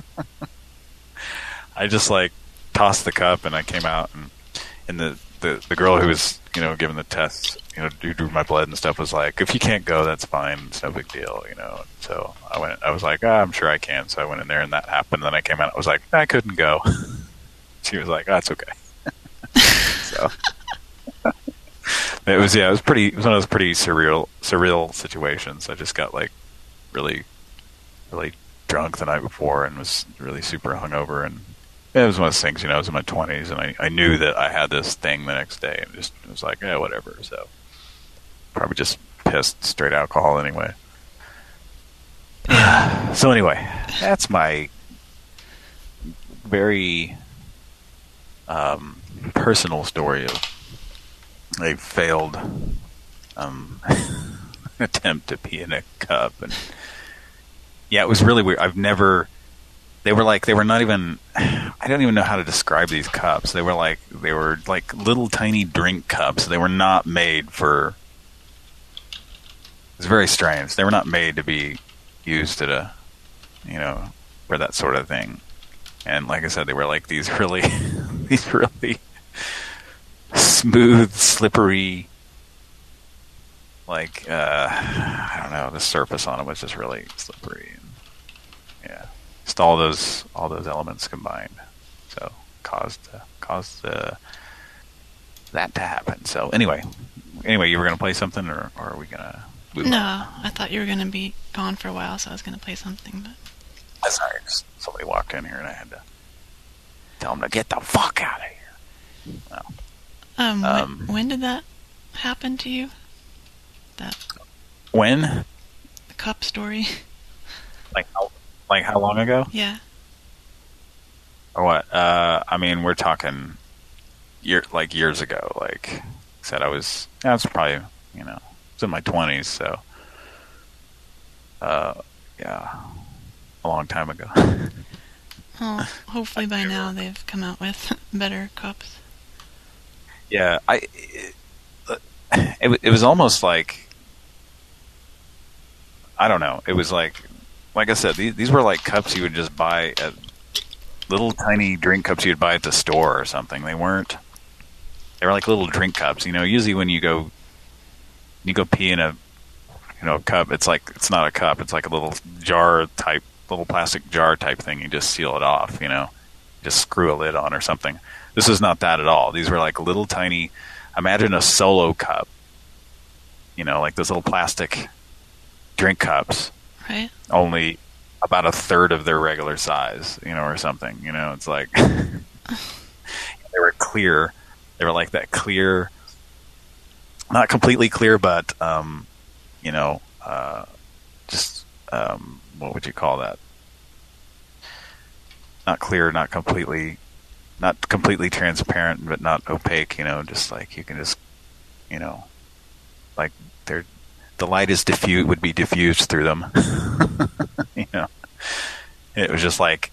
I just like tossed the cup, and I came out, and, and the, the, the girl who was, you know, giving the tests, you know, who drew my blood and stuff was like, if you can't go, that's fine. It's no big deal, you know. So I went, I was like, ah, I'm sure I can. So I went in there, and that happened. And then I came out, I was like, I couldn't go. She was like, oh, that's okay. So it was, yeah, it was pretty, it was one of those pretty surreal, surreal situations. I just got like really, really drunk the night before and was really super hungover, and it was one of those things, you know, I was in my twenties, and I, I knew that I had this thing the next day, and just it was like, yeah, whatever. So probably just pissed straight alcohol anyway. So anyway, that's my very um, personal story of a failed um, attempt to pee in a cup. And yeah, it was really weird. I've never... They were like, they were not even, I don't even know how to describe these cups. They were like, they were like little tiny drink cups. They were not made for, it was very strange. They were not made to be used at a, you know, for that sort of thing. And like I said, they were like these really, these really smooth, slippery, like, uh, I don't know, the surface on it was just really slippery. And, yeah. Just all those all those elements combined, so caused uh, caused uh, that to happen. So anyway, anyway, you were gonna play something, or, or are we gonna move
No,
on?
I thought you were going to be gone for a while, so I was going to play something, but...
I'm sorry, just somebody walked in here and I had to tell them to get the fuck out of here. Well,
Um,
Um,
when, when did that happen to you? That
when?
the cup story?
Like how, like how long ago?
Yeah.
Or what? Uh, I mean, we're talking year like years ago. Like I said, I was yeah, I was probably you know I was in my twenties, so uh, yeah, a long time ago.
Well, hopefully by now they've come out with better cups.
Yeah, I it, it, it was almost like I don't know. It was like like I said, these, these were like cups you would just buy at little tiny drink cups you'd buy at the store or something. They weren't. They were like little drink cups. You know, usually when you go you go pee in a you know a cup, it's like it's not a cup. It's like a little jar type, little plastic jar type thing. You just seal it off. You know, just screw a lid on or something. This is not that at all. These were like little tiny. Imagine a Solo cup. You know, like those little plastic drink cups.
Right.
Only about a third of their regular size, you know, or something. You know, it's like they were clear. They were like that clear, not completely clear, but um, you know, uh, just um, what would you call that? not clear, not completely, not completely transparent, but not opaque. You know, just like you can just, you know, like they're the light is diffused would be diffused through them. You know, it was just like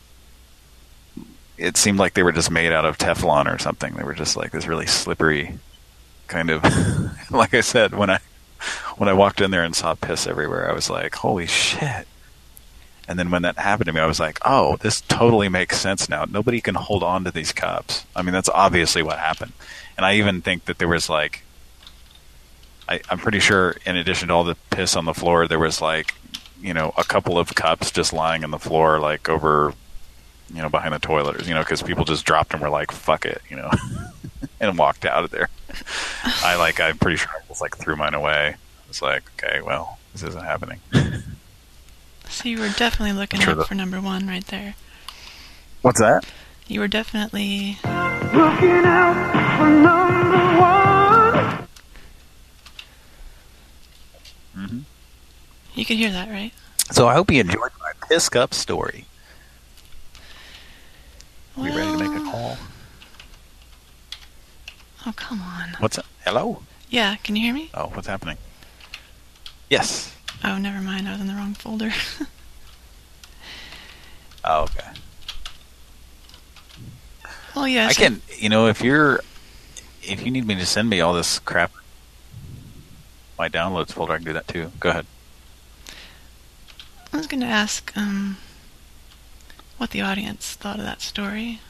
it seemed like they were just made out of Teflon or something. They were just like this really slippery kind of. Like I said, when I when I walked in there and saw piss everywhere, I was like, "Holy shit!" And then when that happened to me, I was like, "Oh, this totally makes sense now. Nobody can hold on to these cups." I mean, that's obviously what happened. And I even think that there was like. I, I'm pretty sure in addition to all the piss on the floor, there was like, you know, a couple of cups just lying on the floor, like over, you know, behind the toilet, you know, because people just dropped and were like, fuck it, you know, and walked out of there. I like, I'm pretty sure I just like threw mine away. I was like, okay, well, this isn't happening.
So you were definitely looking
sure
out
the,
for number one right there.
What's that?
You were definitely
Looking out for number one.
Mm-hmm.
You could hear that, right?
So I hope you enjoyed my piss cup story. Are we
well,
ready to make a call?
Oh, come on.
What's that? Hello?
Yeah, can you hear me?
Oh, what's happening? Yes.
Oh, never mind. I was in the wrong folder.
Oh, okay.
Well, yes.
I can, you know, if you're, if you need me to send me all this crap, my downloads folder, I can do that too. Go ahead.
I was going to ask um, what the audience thought of that story.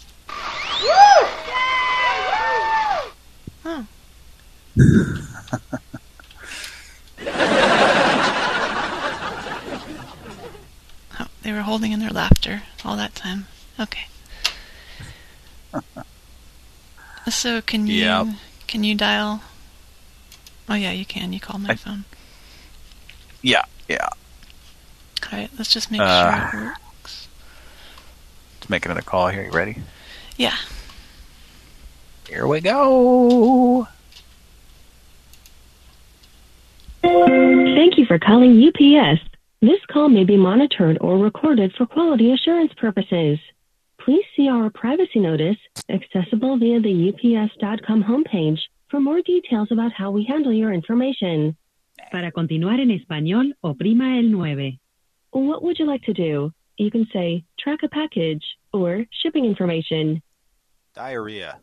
Oh. Oh, they were holding in their laughter all that time. Okay. So can you
Yep.
can you dial? Oh yeah, you can. You called my
I,
phone.
Yeah, yeah.
All right, let's just make
Uh,
sure it works.
Let's make another call here. You ready?
Yeah.
Here we go.
Thank you for calling U P S. This call may be monitored or recorded for quality assurance purposes. Please see our privacy notice, accessible via the U P S dot com homepage, for more details about how we handle your information.
Para continuar en español, oprima el nueve.
What would you like to do? You can say, track a package, or shipping information.
Diarrhea.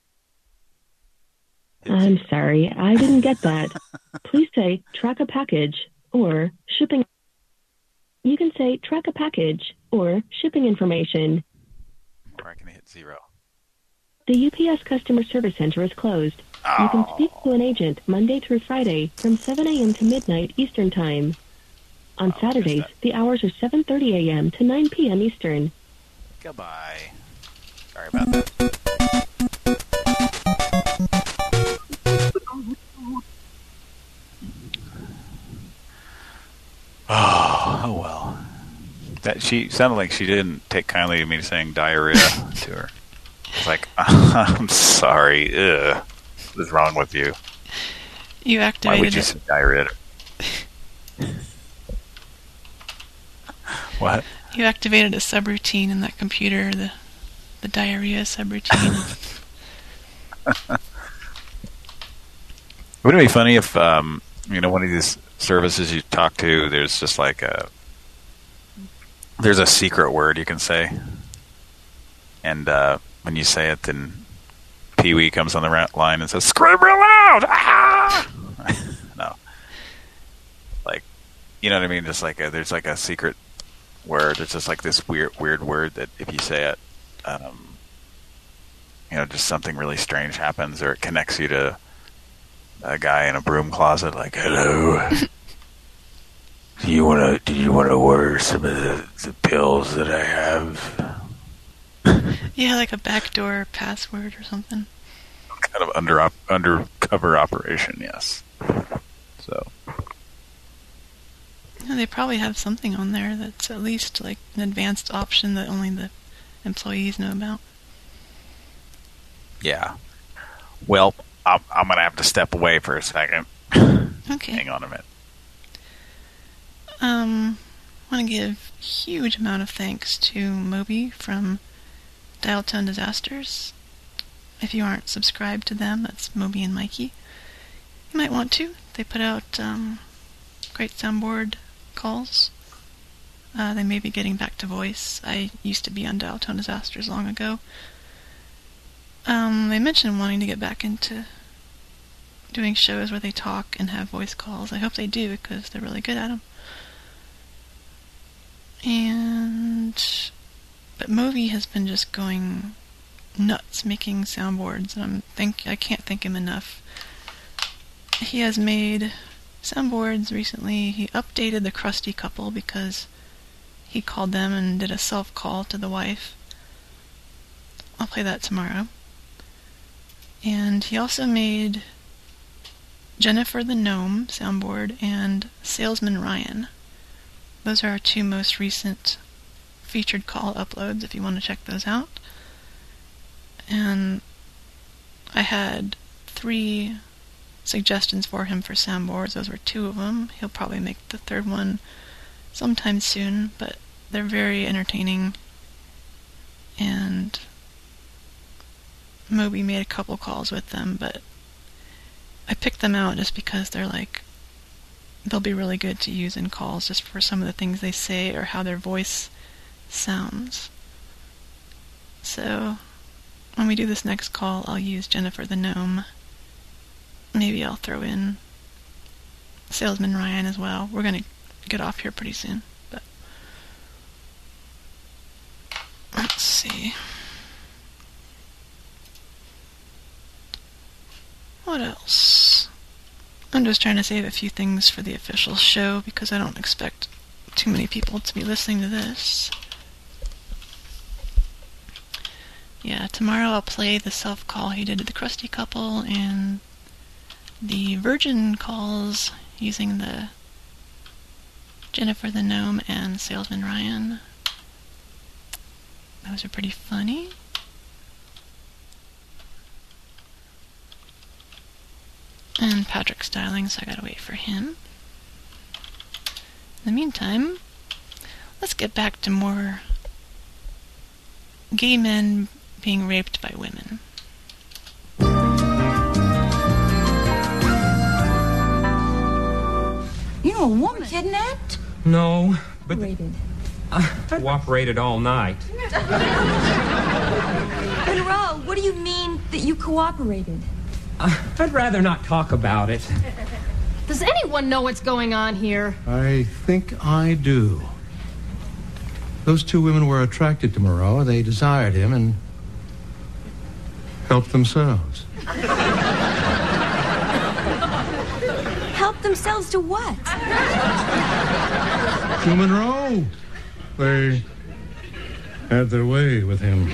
I'm sorry, I didn't get that. Please say, track a package, or shipping. You can say, track a package, or shipping information.
Or I can hit zero.
The U P S Customer Service Center is closed.
Oh.
You can speak to an agent Monday through Friday from seven a.m. to midnight Eastern Time. On
oh,
Saturdays, the hours are seven thirty a.m. to nine p.m. Eastern.
Goodbye. Sorry about that. Oh, oh well. That she sounded like she didn't take kindly to me saying diarrhea to her. It's like, I'm sorry. Ugh. What is wrong with you?
You activated
Why would you
it.
say diarrhea? What?
You activated a subroutine in that computer, the the diarrhea subroutine.
Wouldn't it be funny if, um, you know, one of these services you talk to, there's just like a, there's a secret word you can say. And uh, when you say it, then Pee-wee comes on the ra- line and says, scream real loud! Ah! No. Like, you know what I mean? Just like a, there's like a secret word. It's just like this weird, weird word that if you say it, um, you know, just something really strange happens, or it connects you to a guy in a broom closet. Like, hello, do you want to? Do you want to order some of the, the pills that I have?
Yeah, like a backdoor password or something.
Kind of under op- undercover operation, yes. So.
Yeah, they probably have something on there that's at least like an advanced option that only the employees know about.
Yeah. Well, I'm, I'm going to have to step away for a second.
Okay.
Hang on a minute.
Um, I want to give a huge amount of thanks to Moby from Dial Tone Disasters. If you aren't subscribed to them, that's Moby and Mikey. You might want to. They put out um, great soundboard calls. Uh, they may be getting back to voice. I used to be on Dial Tone Disasters long ago. Um, they mentioned wanting to get back into doing shows where they talk and have voice calls. I hope they do, because they're really good at them. And but Moby has been just going nuts making soundboards, and I'm think I can't thank him enough. He has made soundboards recently. He updated the Krusty Couple because he called them and did a self-call to the wife. I'll play that tomorrow. And he also made Jennifer the Gnome soundboard and Salesman Ryan. Those are our two most recent featured call uploads if you want to check those out. And I had three suggestions for him for soundboards. Those were two of them. He'll probably make the third one sometime soon, but they're very entertaining. And Moby made a couple calls with them, but I picked them out just because they're like, they'll be really good to use in calls just for some of the things they say or how their voice sounds. So when we do this next call, I'll use Jennifer the Gnome. Maybe I'll throw in Salesman Ryan as well. We're going to get off here pretty soon. But let's see. What else? I'm just trying to save a few things for the official show because I don't expect too many people to be listening to this. Yeah, tomorrow I'll play the self-call he did to the Krusty Couple and the Virgin calls using the Jennifer the Gnome and Salesman Ryan. Those are pretty funny. And Patrick's dialing, so I gotta wait for him. In the meantime, let's get back to more gay men being raped by women.
You know, a woman kidnapped?
No, but
Rated.
I cooperated all night.
Monroe, what do you mean that you cooperated?
Uh, I'd rather not talk about it.
Does anyone know what's going on here?
I think I do. Those two women were attracted to Moreau. They desired him and helped themselves.
Help themselves to what?
To Monroe. They had their way with him.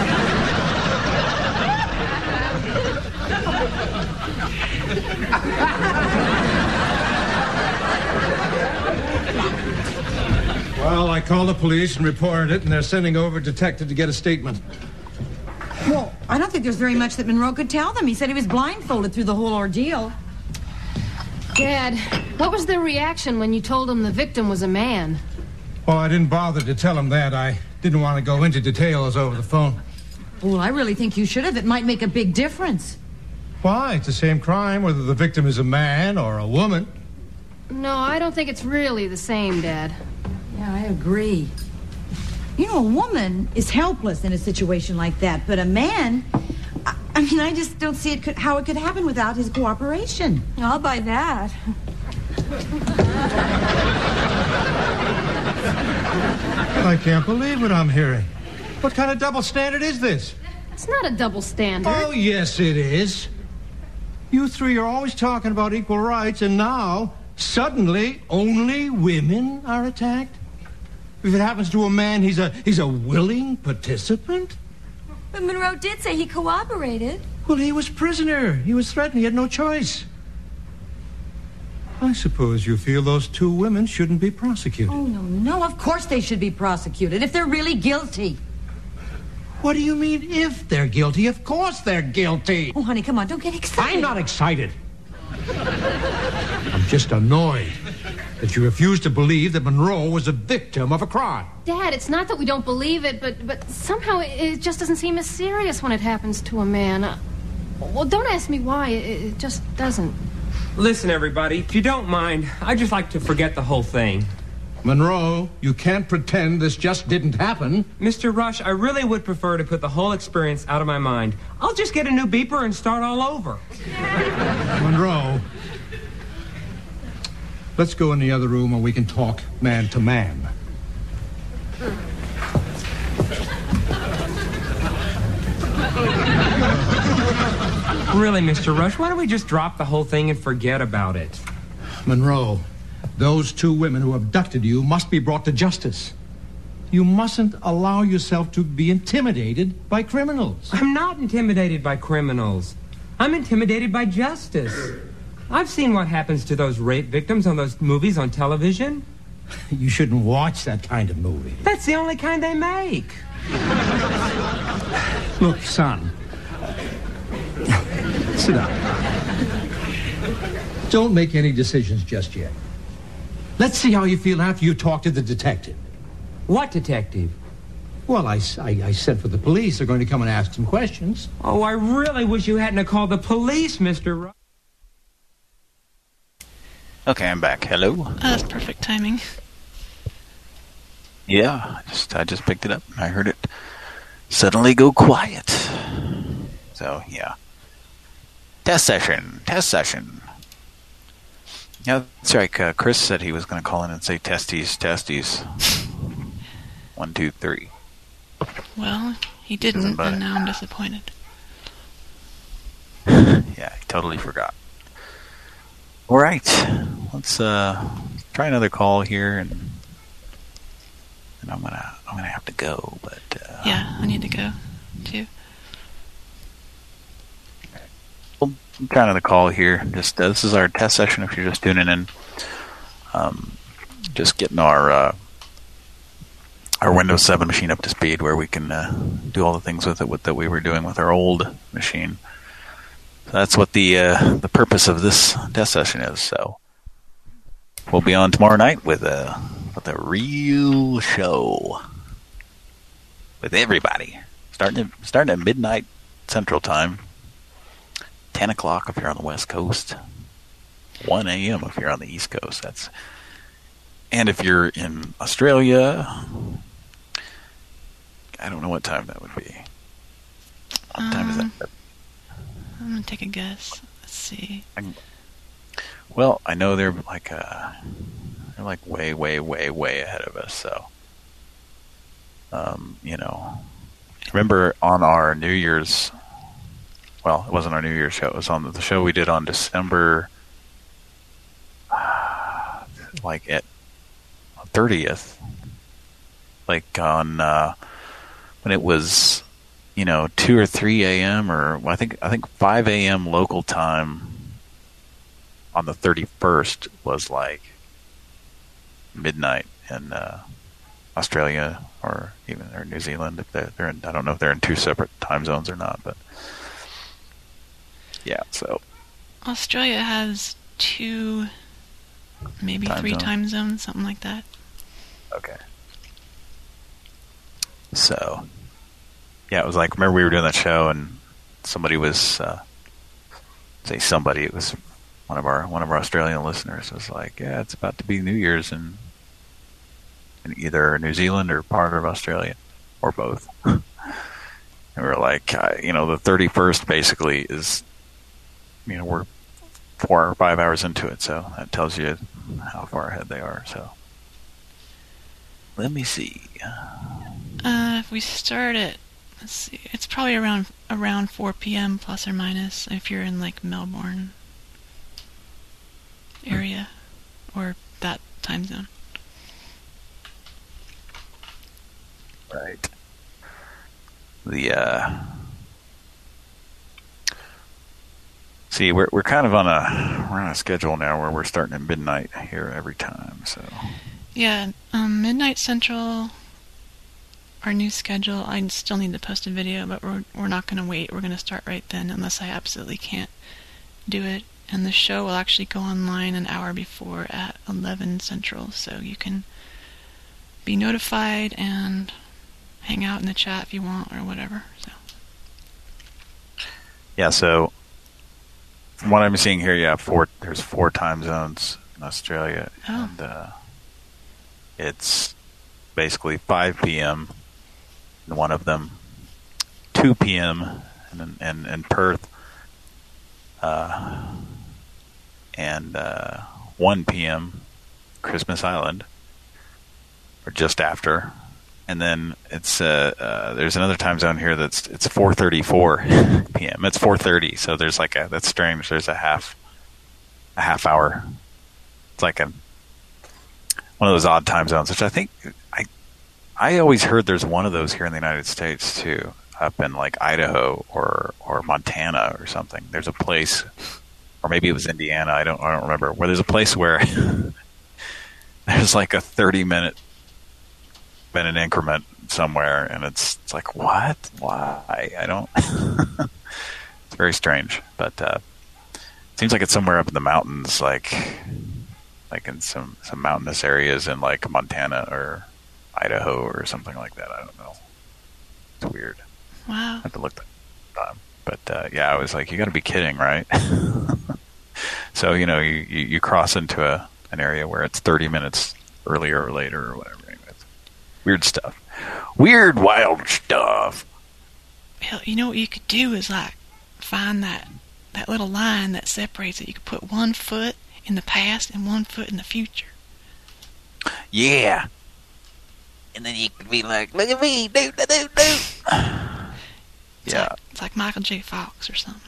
Well, I called the police and reported it, and they're sending over a detective to get a statement.
Well, I don't think there's very much that Monroe could tell them. He said he was blindfolded through the whole ordeal.
Dad, what was their reaction when you told them the victim was a man?
Well, I didn't bother to tell them that. I didn't want to go into details over the phone.
Well, I really think you should have. It might make a big difference.
Why? It's the same crime, whether the victim is a man or a woman.
No, I don't think it's really the same, Dad.
Yeah, I agree. You know, a woman is helpless in a situation like that, but a man, I, I mean, I just don't see it could, how it could happen without his cooperation. I'll buy that.
I can't believe what I'm hearing. What kind of double standard is this?
It's not a double standard.
Oh, yes, it is. You three are always talking about equal rights, and now, suddenly, only women are attacked? If it happens to a man, he's a he's a willing participant?
But Monroe did say he cooperated.
Well, he was prisoner. He was threatened. He had no choice. I suppose you feel those two women shouldn't be prosecuted.
Oh, no, no, of course they should be prosecuted if they're really guilty.
What do you mean, if they're guilty? Of course they're guilty.
Oh, honey, come on, don't get excited.
I'm not excited. I'm just annoyed. that you refuse to believe that Monroe was a victim of a crime.
Dad, it's not that we don't believe it, but but somehow it, it just doesn't seem as serious when it happens to a man. Uh, well, don't ask me why. It, it just doesn't.
Listen, everybody, if you don't mind, I'd just like to forget the whole thing.
Monroe, you can't pretend this just didn't happen.
Mister Rush, I really would prefer to put the whole experience out of my mind. I'll just get a new beeper and start all over.
Monroe, let's go in the other room and we can talk man to man.
Really, Mister Rush, why don't we just drop the whole thing and forget about it?
Monroe, those two women who abducted you must be brought to justice. You mustn't allow yourself to be intimidated by criminals.
I'm not intimidated by criminals. I'm intimidated by justice. I've seen what happens to those rape victims on those movies on television.
You shouldn't watch that kind of movie.
That's the only kind they make.
Look, son. Sit down. Don't make any decisions just yet. Let's see how you feel after you talk to the detective.
What detective?
Well, I, I, I sent for the police. They're going to come and ask some questions.
Oh, I really wish you hadn't called the police, Mister Rush.
Okay, I'm back. Hello.
Oh, that's perfect timing.
Yeah, I just I just picked it up. I heard it suddenly go quiet. So yeah. Test session. Test session. Yeah, that's right. Uh, Chris said he was going to call in and say testes, testes. One, two, three.
Well, he didn't, and now I'm disappointed.
Yeah, he totally forgot. All right, let's uh, try another call here, and and I'm gonna I'm gonna have to go, but uh,
yeah, I need to go too.
We'll try another call here. Just uh, this is our test session. If you're just tuning in, um, just getting our uh, our Windows seven machine up to speed, where we can uh, do all the things with it with, that we were doing with our old machine. So that's what the uh, the purpose of this test session is. So we'll be on tomorrow night with a with a real show with everybody, starting at, starting at midnight Central Time, ten o'clock if you're on the West Coast, one a.m. if you're on the East Coast. That's and if you're in Australia, I don't know what time that would be. What
um,
time is that?
I'm gonna take a guess. Let's see.
I'm, well, I know they're like uh, they're like way, way, way, way ahead of us. So, um, you know, remember on our New Year's. Well, it wasn't our New Year's show. It was on the show we did on December, uh, like at thirtieth, like on uh, when it was. You know, two or three a.m. or well, I think I think five a.m. local time on the thirty-first was like midnight in uh, Australia or even or New Zealand. If they're, they're in, I don't know if they're in two separate time zones or not, but yeah. So
Australia has two, maybe
time
three
zone.
time zones, something like that.
Okay. So. Yeah, it was like, remember we were doing that show and somebody was, uh, say somebody, it was one of our one of our Australian listeners was like, yeah, it's about to be New Year's in, in either New Zealand or part of Australia, or both. And we were like, uh, you know, the thirty-first basically is, you know, we're four or five hours into it, so that tells you how far ahead they are, so. Let me see.
Uh, if we start at Let's see. It's probably around around four p.m. plus or minus if you're in like Melbourne area or that time zone.
Right. The uh see, we're we're kind of on a we're on a schedule now where we're starting at midnight here every time. So
yeah, um, midnight Central. Our new schedule, I still need to post a video, but we're we're not going to wait. We're going to start right then unless I absolutely can't do it. and the show will actually go online an hour before at eleven Central, so you can be notified and hang out in the chat if you want or whatever. So.
Yeah, so from what I'm seeing here, yeah, four there's four time zones in Australia,
oh.
and uh, it's basically five p.m. in one of them, two p.m. in, in, in Perth, uh, and uh, one p.m. Christmas Island, or just after. And then it's uh, uh, there's another time zone here that's it's four thirty-four p.m. It's four thirty, so there's like a that's strange. There's a half a half hour. It's like a one of those odd time zones, which I think I I always heard there's one of those here in the United States too, up in like Idaho or or Montana or something. There's a place, or maybe it was Indiana. I don't I don't remember, where there's a place where there's like a thirty minute. Been an increment somewhere, and it's it's like, what? Why? I don't. It's very strange, but uh, it seems like it's somewhere up in the mountains, like like in some some mountainous areas in like Montana or Idaho or something like that. I don't know. It's weird.
Wow.
I have to look that up. But uh, yeah, I was like, you got to be kidding, right? So you know, you, you you cross into a an area where it's thirty minutes earlier or later or whatever. Weird stuff. Weird, wild stuff.
Hell, you know what you could do is like find that that little line that separates it. You could put one foot in the past and one foot in the future.
Yeah. And then you could be like, look at me, do, do, do, do.
It's
Yeah.
Like, it's like Michael J. Fox or something.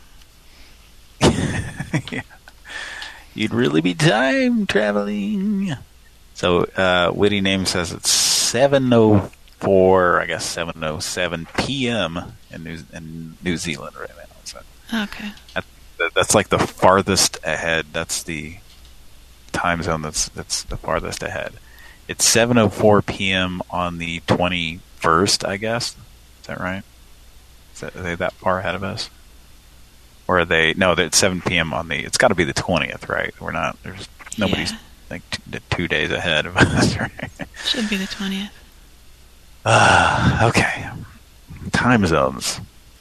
Yeah. You'd really be time traveling. So, uh, Witty Name says it's seven oh four, I guess seven oh seven p.m. in New in New Zealand right now. So
okay.
That, that's like the farthest ahead. That's the time zone that's that's the farthest ahead. It's seven oh four p.m. on the twenty-first, I guess. Is that right? Is that, are they that far ahead of us? Or are they... No, it's seven p.m. on the... It's got to be the twentieth, right? We're not... There's nobody's...
Yeah.
Like two, two days ahead of us, right?
Should be the twentieth.
Uh, okay. Time zones.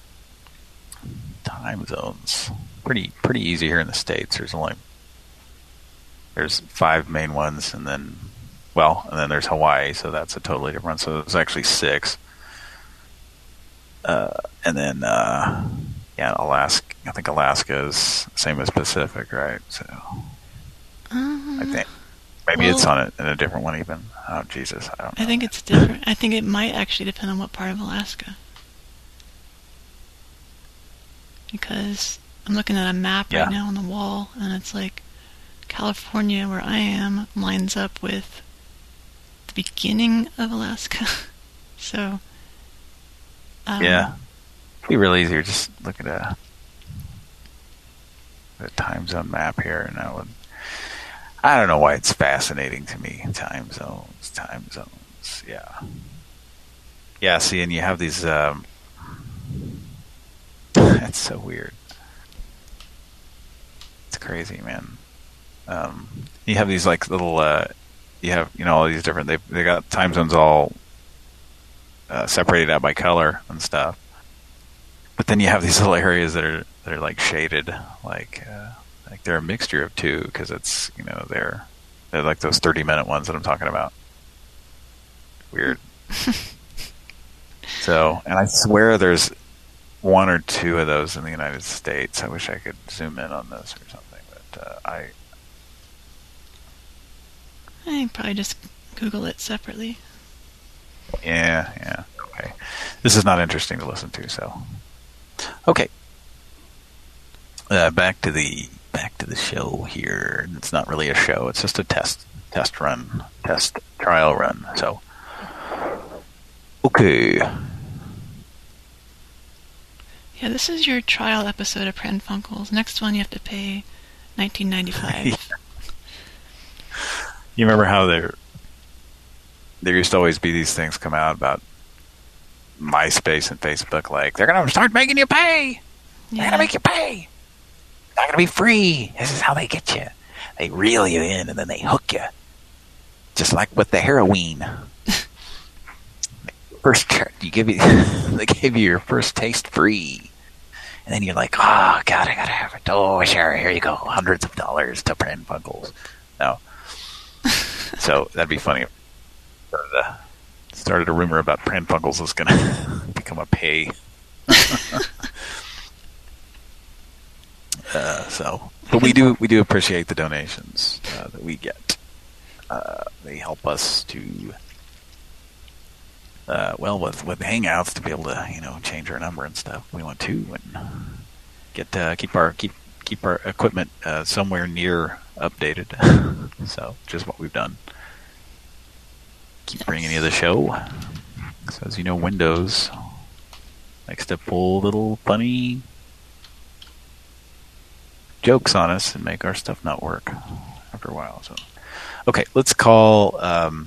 Time zones. Pretty pretty easy here in the States. There's only there's five main ones, and then well, and then there's Hawaii, so that's a totally different one. So there's actually six. Uh, and then uh, yeah, Alaska. I think Alaska is same as Pacific, right? So.
Uh,
I think maybe
well,
it's on it in a different one even. Oh Jesus, I don't know.
I think it's different. I think it might actually depend on what part of Alaska. Because I'm looking at a map
yeah.
right now on the wall, and it's like California, where I am, lines up with the beginning of Alaska. So um,
yeah, it'd be really easier. Just look at a, a time zone map here, and I would. I don't know why it's fascinating to me. Time zones, time zones, yeah. Yeah, see, and you have these... Um, that's so weird. It's crazy, man. Um, you have these, like, little... Uh, you have, you know, all these different... They they got time zones all uh, separated out by color and stuff. But then you have these little areas that are, that are like, shaded, like... Uh, Like they're a mixture of two, because it's, you know, they're they're like those thirty minute ones that I'm talking about. Weird. So, and I swear there's one or two of those in the United States. I wish I could zoom in on this or something, but uh, I.
I think probably just Google it separately.
Yeah, yeah. Okay. This is not interesting to listen to, so. Okay. Uh, back to the back to the show here. It's not really a show. It's just a test test run, test trial run. So, okay.
Yeah, this is your trial episode of Pran Funkels. Next one you have to pay nineteen ninety-five.
Yeah. You remember how there there used to always be these things come out about MySpace and Facebook, like they're gonna start making you pay.
Yeah.
They're gonna make you pay. not going to be free. This is how they get you. They reel you in and then they hook you. Just like with the heroin. First, you give you, they gave you your first taste free. And then you're like, oh, God, I got to have it. Oh, sure, here you go. Hundreds of dollars to Pran Funkels. No. So that'd be funny. Started a, started a rumor about Pran Funkels is going to become a pay. uh, so, but we do we do appreciate the donations uh, that we get. Uh, they help us to, uh, well, with with Hangouts to be able to, you know, change our number and stuff. We want to and get uh, keep our keep keep our equipment uh, somewhere near updated. So, just what we've done. Keep bringing you the show. So, as you know, Windows likes to pull little funny jokes on us and make our stuff not work after a while. So, okay, let's call um,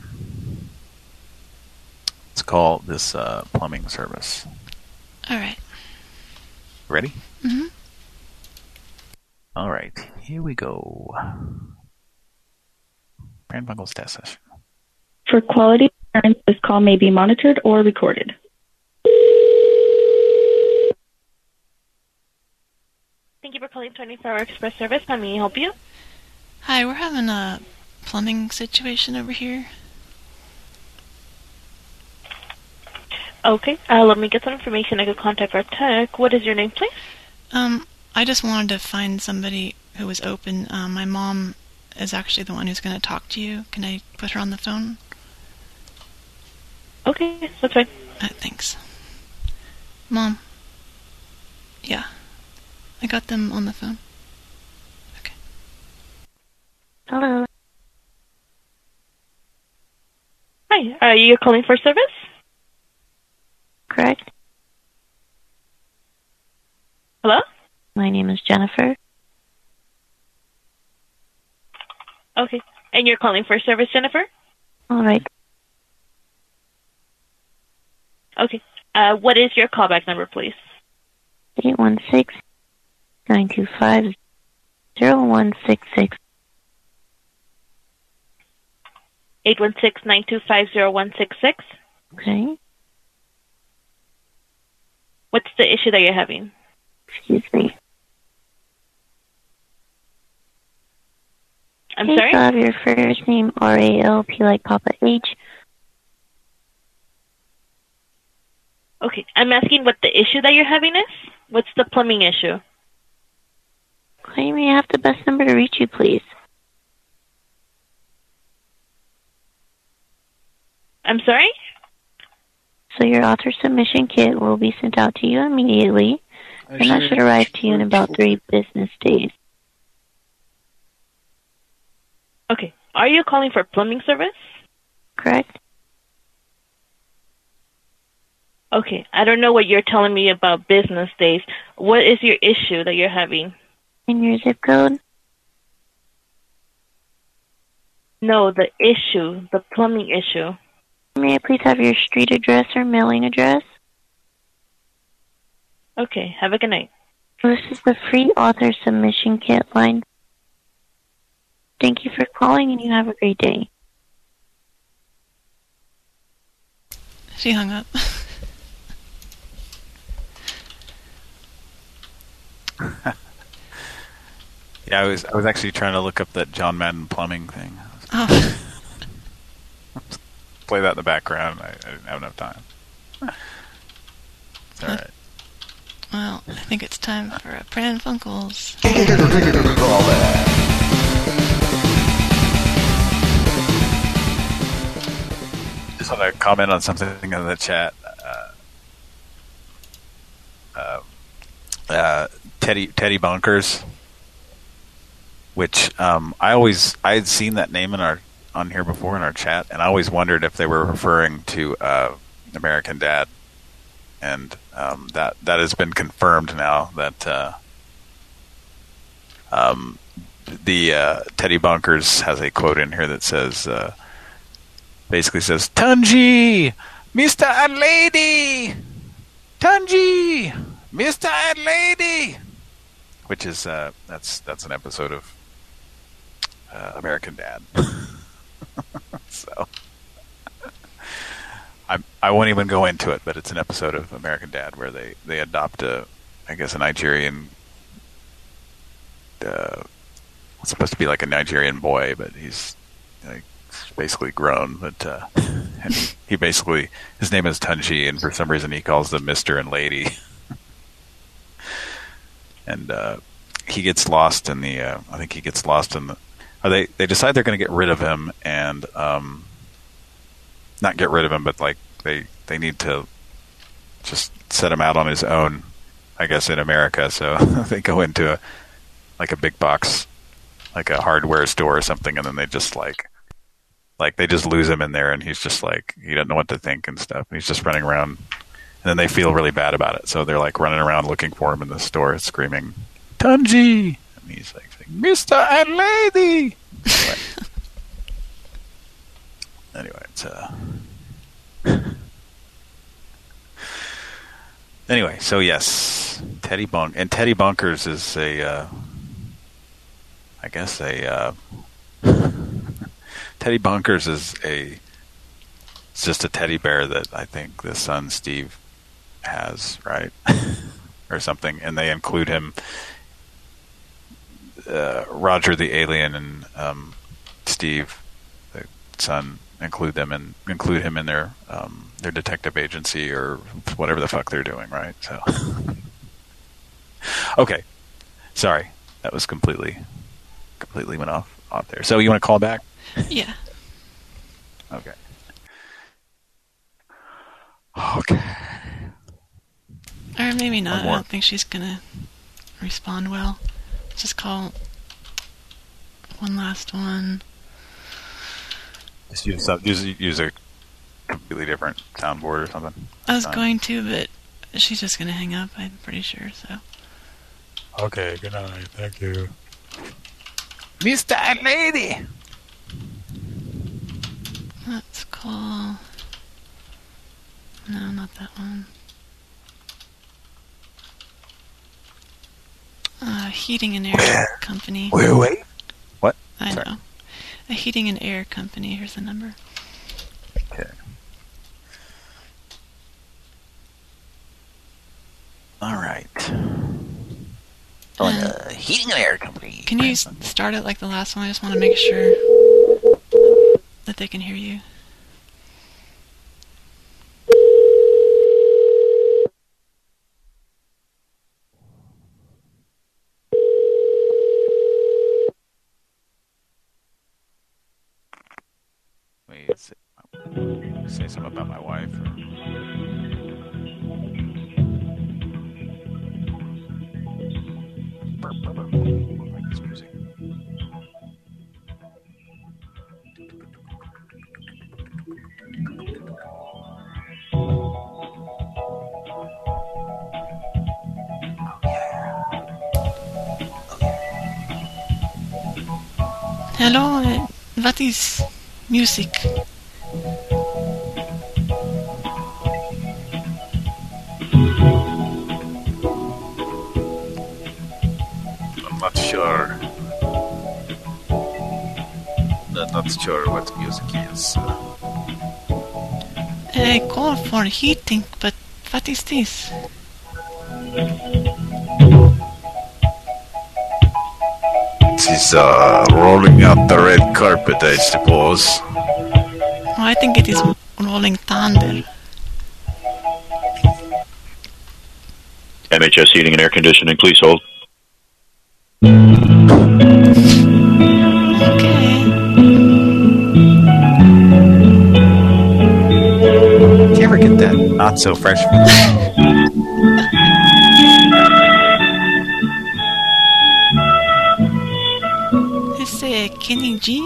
let's call this uh, plumbing service.
All right.
Ready?
Mm-hmm.
All right, here we go. Pran Funkels test session.
For quality assurance, this call may be monitored or recorded.
Thank you for calling twenty-four hour Express Service. How may I help you?
Hi, we're having a plumbing situation over here.
Okay, uh, let me get some information. I could contact our tech. What is your name, please?
Um, I just wanted to find somebody who was open. Um, my mom is actually the one who's going to talk to you. Can I put her on the phone?
Okay, that's fine.
Uh, thanks. Mom. Yeah. I got them on the phone. Okay.
Hello. Hi, are you calling for service?
Correct.
Hello?
My name is Jennifer.
Okay, and you're calling for service, Jennifer?
All right.
Okay, uh, what is your callback number, please?
eight one six, nine two five, zero one six six.
eight one six, nine two five, zero one six six.
Okay.
What's the issue that you're having?
Excuse me.
I'm
Please
sorry?
have your first name, R A L P like Papa H.
Okay, I'm asking what the issue that you're having is? What's the plumbing issue?
Okay, may I have the best number to reach you, please?
I'm sorry?
So your author submission kit will be sent out to you immediately, and that should arrive to you in about three business days.
Okay, are you calling for plumbing service?
Correct.
Okay, I don't know what you're telling me about business days. What is your issue that you're having?
And your zip code?
No, the issue, the plumbing issue.
May I please have your street address or mailing address?
Okay, have a good night.
This is the free author submission kit line. Thank you for calling, and you have a great day.
She hung up.
Yeah, I was I was actually trying to look up that John Madden plumbing thing.
Oh.
Play that in the background. I, I didn't have enough time. It's all right.
Well, I think it's time for a Pran Funkels.
Just want to comment on something in the chat. Uh, uh, uh, Teddy Teddy Bunkers, which um, I always I had seen that name in our on here before in our chat, and I always wondered if they were referring to uh, American Dad, and um, that that has been confirmed now that uh, um, the uh, Teddy Bunkers has a quote in here that says. Uh, Basically says, Tunji, Mister and Lady, Tunji, Mister and Lady. which is uh, that's that's an episode of uh, American Dad. So I I won't even go into it, but it's an episode of American Dad where they, they adopt a I guess a Nigerian. Uh, it's supposed to be like a Nigerian boy, but he's like basically grown. But uh, and he, he basically his name is Tunji, and for some reason he calls them Mister and Lady. And uh, he gets lost in the. Uh, I think he gets lost in the. Or they they decide they're going to get rid of him, and um, not get rid of him, but like they they need to just set him out on his own. I guess in America, so they go into a like a big box, like a hardware store or something, and then they just like like they just lose him in there, and he's just like he doesn't know what to think and stuff. He's just running around. And then they feel really bad about it, so they're like running around looking for him in the store, screaming, "Tunji!" And he's like, "Mister and Lady!" Anyway, anyway it's uh. Anyway, so yes, Teddy Bunk and Teddy Bunkers is a, uh, I guess a uh, Teddy Bunkers is a. It's just a teddy bear that I think the son Steve has, right? Or something, and they include him, uh, Roger the alien and um, Steve, the son, include them and include him in their um, their detective agency or whatever the fuck they're doing, right? So, okay, sorry, that was completely, completely went off off there. So you want to call back?
Yeah.
Okay. Okay.
Or maybe not.
One more.
I don't think she's gonna respond well. Just call one last one.
Just use some, use use a completely different soundboard or something.
I was
Fine.
going to, but she's just gonna hang up. I'm pretty sure. So.
Okay. Good night. Thank you, Mister and Lady.
Let's call. No, not that one. Uh, heating and air
Where?
company.
Wait, wait. What?
I
Sorry.
know. A heating and air company. Here's the number.
Okay. All right. Oh,
Uh,
uh, heating and air company.
Can you s- start it like the last one? I just want to make sure that they can hear you.
Wait, say, say something about my wife. Or... Like this music.
Hello, uh, what is music?
I'm not sure. I'm not sure what music is.
I call for heating, but what is this?
This is uh, rolling out the red carpet, I suppose.
Oh, I think it is Rolling Thunder.
M H S Heating and Air Conditioning, please hold.
Did you ever get that not so fresh
Is it uh, Kenny G?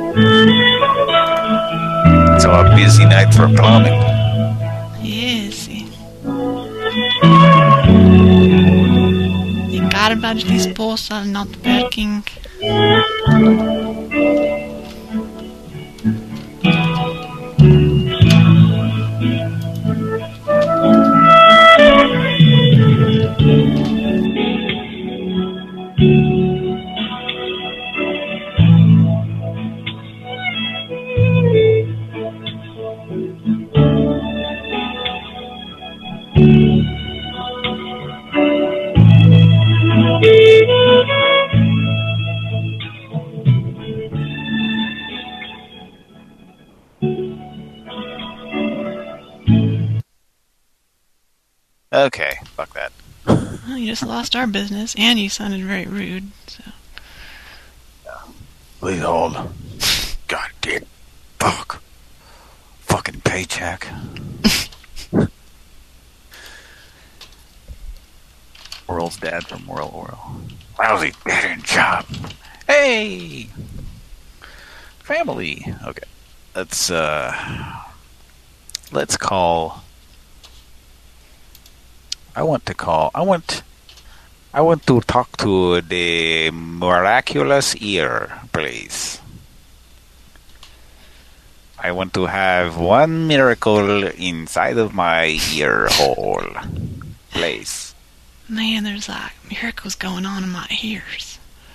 So a busy night for plumbing.
Yes, garage disposal not working.
Okay, fuck that.
Well, you just lost our business, and you sounded very rude. So.
Please hold. God damn. Fuck. Fucking paycheck. World's dad from World War. Lousy dead-end job. Hey! Family. Okay. Let's, uh... Let's call... I want to call... I want... I want to talk to the miraculous ear, please. I want to have one miracle inside of my ear hole, please.
Man, there's like miracles going on in my ears.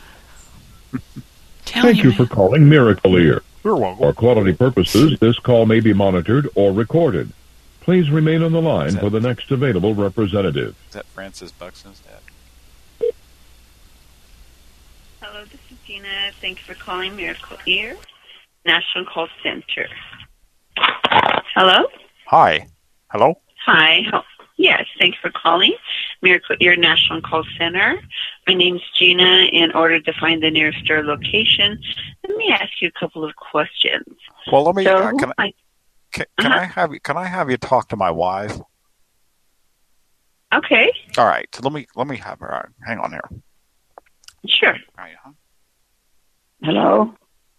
Thank you, you for calling Miracle Ear. For quality purposes, this call may be monitored or recorded. Please remain on the line that, for the next available representative.
Is that Francis Buxton's dad?
Hello, this is Gina. Thank you for calling Miracle Ear National Call Center. Hello?
Hi. Hello?
Hi. Yes, thank you for calling Miracle Ear National Call Center. My name's Gina. In order to find the nearest store location, let me ask you a couple of questions.
Well, let me.
So,
uh, can I,
I,
can, can
uh-huh.
I have you? Can I have you talk to my wife?
Okay.
All right. So let me let me have her. All right, hang on here.
Sure.
All right. Huh?
Hello.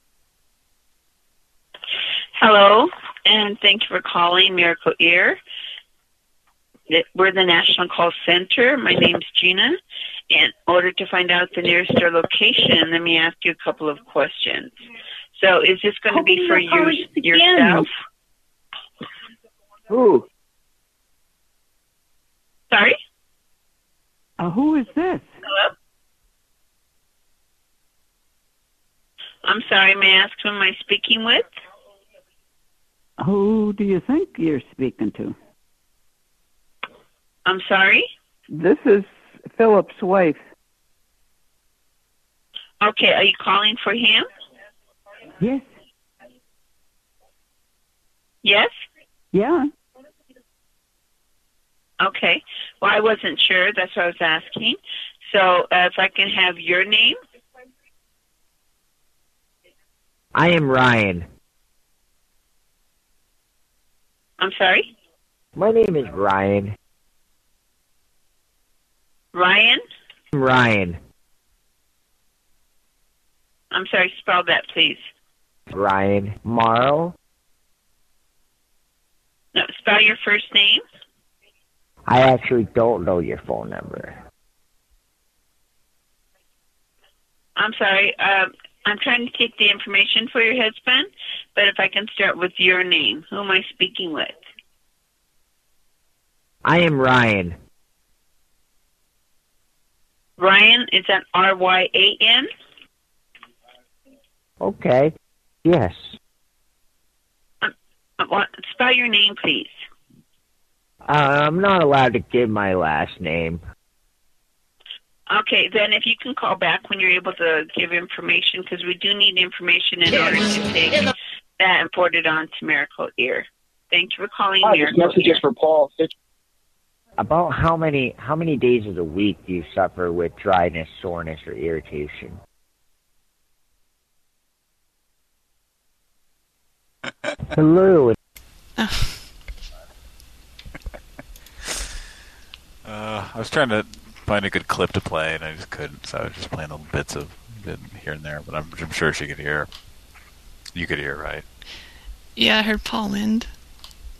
Hello, and thank you for calling Miracle Ear. We're the National Call Center. My name's Gina. In order to find out the nearest store location, let me ask you a couple of questions. So is this going to be for you yourself?
Who?
Sorry?
Uh, who is this?
Hello? I'm sorry, may I ask who am I speaking with?
Who do you think you're speaking to?
I'm sorry?
This is Philip's wife.
Okay, are you calling for him?
Yes.
Yes?
Yeah.
Okay. Well, I wasn't sure. That's what I was asking. So uh, if I can have your name?
I am Ryan.
I'm sorry?
My name is Ryan.
Ryan?
Ryan.
I'm sorry, spell that, please.
Ryan. Morrow?
No, spell your first name.
I actually don't know your phone number.
I'm sorry. Uh, I'm trying to take the information for your husband, but if I can start with your name. Who am I speaking with?
I am Ryan.
Ryan, is that R Y A N?
Okay. Yes.
Um, what, spell your name, please.
Uh, I'm not allowed to give my last name.
Okay, then if you can call back when you're able to give information, because we do need information in order to take that and forward it on to Miracle Ear. Thank you for calling
Hi,
Miracle
this message
Ear.
is for Paul. About how many how many days of the week do you suffer with dryness, soreness, or irritation? Hello.
Uh, I was trying to find a good clip to play, and I just couldn't, so I was just playing little bits of it here and there, but I'm, I'm sure she could hear. You could hear, right?
Yeah, I heard Paul Lind.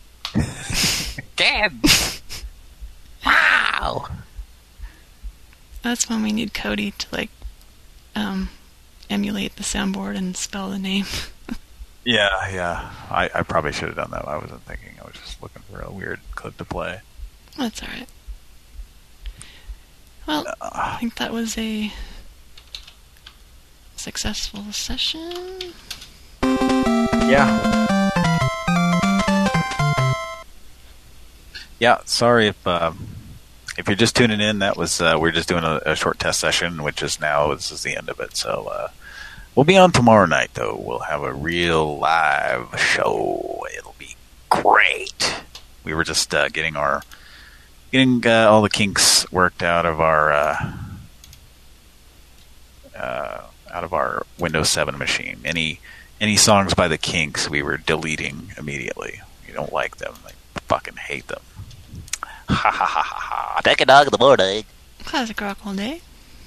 Dad! Wow!
That's when we need Cody to like um, emulate the soundboard and spell the name.
Yeah, yeah. I, I probably should have done that. I wasn't thinking. I was just looking for a weird clip to play.
That's all right. Well, uh, I think that was a successful session.
Yeah. Yeah, sorry if uh, if you're just tuning in. That was uh, we're just doing a, a short test session, which is now this is the end of it. So uh, we'll be on tomorrow night, though. We'll have a real live show. It'll be great. We were just uh, getting our getting uh, all the kinks worked out of our uh, uh, out of our Windows seven machine. Any any songs by the Kinks, we were deleting immediately. We don't like them. Like, fucking hate them. Ha ha ha ha ha. Take a dog in the morning.
Classic rock all day.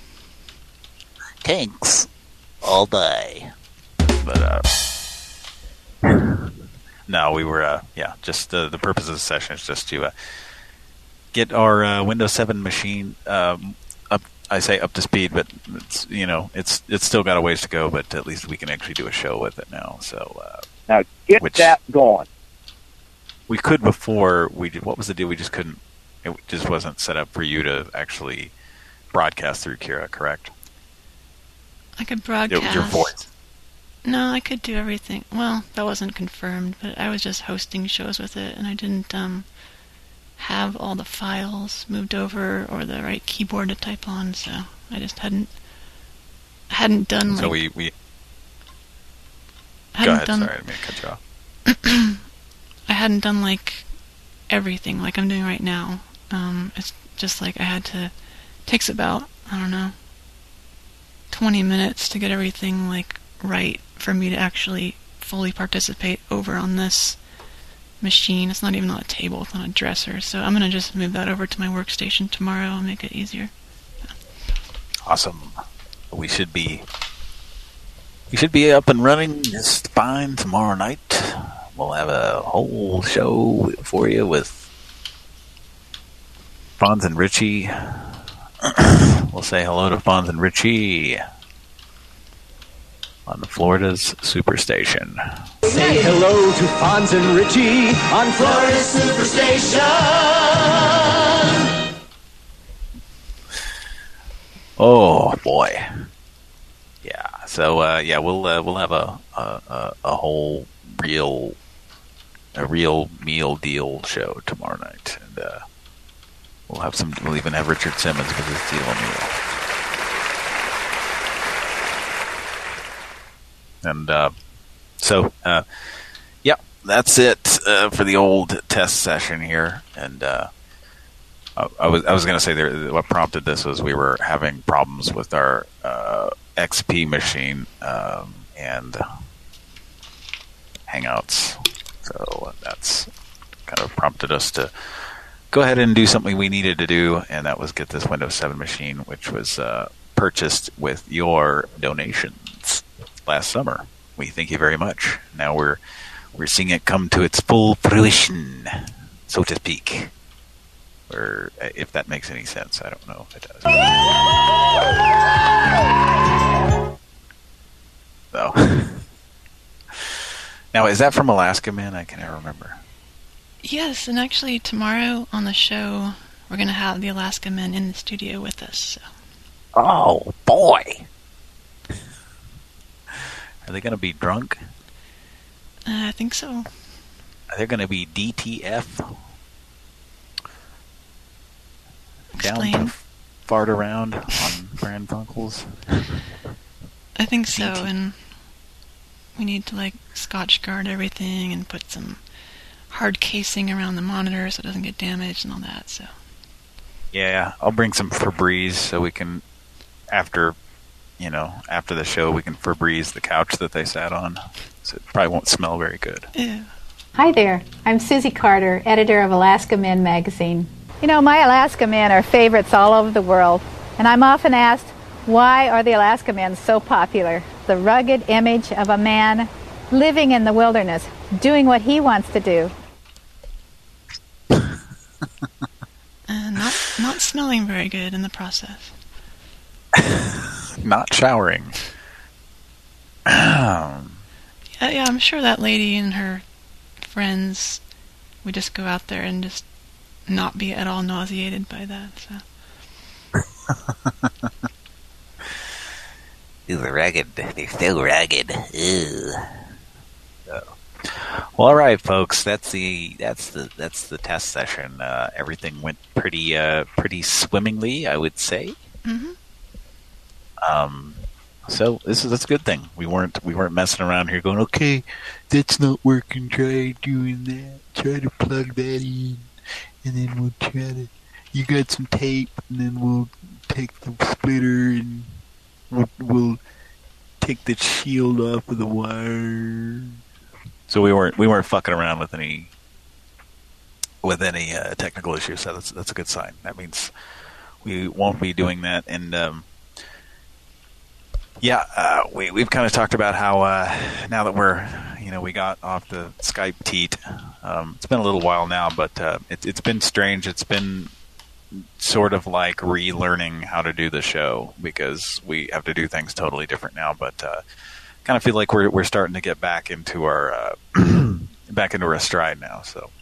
Kinks all day. But, uh... no, we were, uh... yeah, just uh, the purpose of the session is just to, uh... get our uh, Windows seven machine, um... up... I say up to speed, but, it's, you know, it's it's still got a ways to go, but at least we can actually do a show with it now, so, uh...
Now, get
which,
that going.
We could before we did. What was the deal? We just couldn't. It just wasn't set up for you to actually broadcast through Kira, correct?
I could broadcast.
It was your voice.
No, I could do everything. Well, that wasn't confirmed, but I was just hosting shows with it, and I didn't um, have all the files moved over or the right keyboard to type on, so I just hadn't hadn't done.
So
like,
we we.
Hadn't
Go ahead.
Done,
sorry, I didn't mean to cut you off.
I hadn't done like everything like I'm doing right now. Um, it's just like I had to. It takes about I don't know. twenty minutes to get everything like right for me to actually fully participate over on this machine. It's not even on a table. It's on a dresser. So I'm gonna just move that over to my workstation tomorrow and make it easier. Yeah.
Awesome. We should be. We should be up and running just fine tomorrow night. We'll have a whole show for you with Fonz and Richie. We'll say hello to Fonz and Richie on the Florida's Superstation.
Say hello to Fonz and Richie on Florida's Superstation.
Oh boy, yeah. So uh, yeah, we'll uh, we'll have a a, a whole real. a real meal deal show tomorrow night, and uh, we'll have some. We'll even have Richard Simmons with his deal meal. And uh, so, uh, yeah, that's it uh, for the old test session here. And uh, I, I was I was going to say there, what prompted this was we were having problems with our uh, X P machine um, and Hangouts. So that's kind of prompted us to go ahead and do something we needed to do, and that was get this Windows seven machine, which was uh, purchased with your donations last summer. We thank you very much. Now we're we're seeing it come to its full fruition, so to speak. Or if that makes any sense, I don't know if it does. So. Now, is that from Alaska Man? I can never remember.
Yes, and actually tomorrow on the show, we're going to have the Alaska Men in the studio with us. So.
Oh, boy. Are they going to be drunk?
Uh, I think so.
Are they going to be D T F?
Explain.
Down to fart around on Pran Funkels?
I think so, and we need to like Scotch guard everything and put some hard casing around the monitor so it doesn't get damaged and all that. So
yeah, I'll bring some Febreze so we can, after, you know, after the show, we can Febreze the couch that they sat on. So it probably won't smell very good.
Ew.
Hi there, I'm Susie Carter, editor of Alaska Men magazine. You know, my Alaska Men are favorites all over the world, and I'm often asked, why are the Alaska Men so popular? The rugged image of a man living in the wilderness, doing what he wants to do.
And not not smelling very good in the process.
Not showering.
yeah, yeah, I'm sure that lady and her friends would just go out there and just not be at all nauseated by that. So.
Ooh, ragged. They're so ragged. Ew. So. Well, all right, folks. That's the that's the that's the test session. Uh, everything went pretty uh, pretty swimmingly, I would say.
Mm-hmm.
Um. So this is that's a good thing. We weren't we weren't messing around here going, okay, that's not working. Try doing that. Try to plug that in, and then we'll try to. You got some tape, and then we'll take the splitter and we'll, we'll take the shield off of the wire. So we weren't we weren't fucking around with any with any uh, technical issues. So that's that's a good sign. That means we won't be doing that. And um, yeah, uh, we we've kind of talked about how uh, now that we're you know we got off the Skype teat. Um, it's been a little while now, but uh, it, it's been strange. It's been sort of like relearning how to do the show because we have to do things totally different now. But uh, kind of feel like we're we're starting to get back into our uh, back into our stride now. So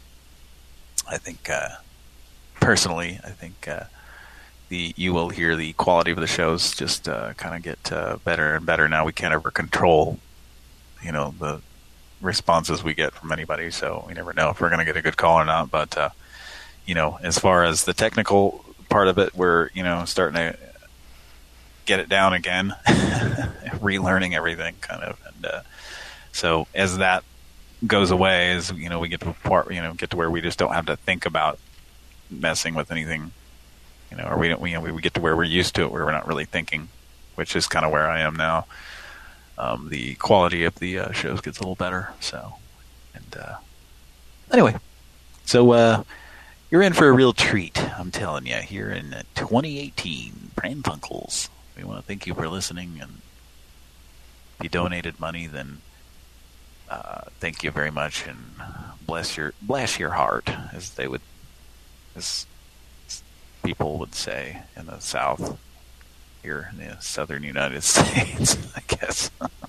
I think uh, personally, I think uh, the you will hear the quality of the shows just uh, kind of get uh, better and better now. We can't ever control, you know, the responses we get from anybody, so we never know if we're going to get a good call or not. But uh, you know, as far as the technical part of it, we're, you know, starting to get it down again, relearning everything kind of. And uh, so as that goes away, as, you know, we get to a part, you know, get to where we just don't have to think about messing with anything, you know, or we don't, we, you know, we get to where we're used to it, where we're not really thinking, which is kind of where I am now. Um, the quality of the uh, shows gets a little better. So, and uh, anyway, so, uh, you're in for a real treat, I'm telling you, here in uh, twenty eighteen, Pran Funkels. We want to thank you for listening, and if you donated money, then uh, thank you very much, and bless your bless your heart, as they would, as people would say in the South, here in the southern United States, I guess.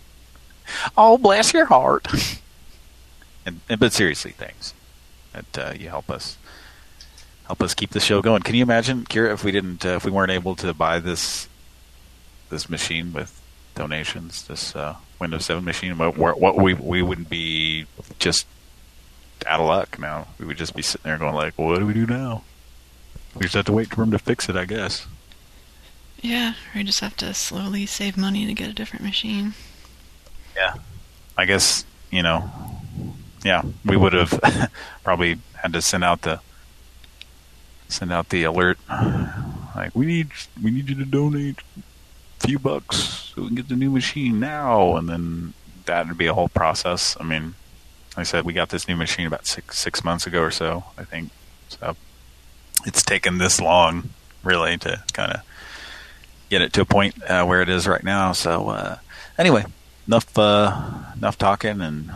Oh, bless your heart. and, and but seriously, thanks that uh, you help us. Help us keep the show going. Can you imagine, Kira, if we didn't, uh, if we weren't able to buy this this machine with donations, this uh, Windows seven machine, what, what we we wouldn't be just out of luck now. We would just be sitting there going like, well, what do we do now? We just have to wait for him to fix it, I guess.
Yeah, we just have to slowly save money to get a different machine.
Yeah, I guess, you know, yeah, we would have probably had to send out the Send out the alert, like we need we need you to donate a few bucks so we can get the new machine now, and then that would be a whole process. I mean, like I said, we got this new machine about six six months ago or so, I think. So it's taken this long, really, to kind of get it to a point uh, where it is right now. So uh, anyway, enough uh, enough talking, and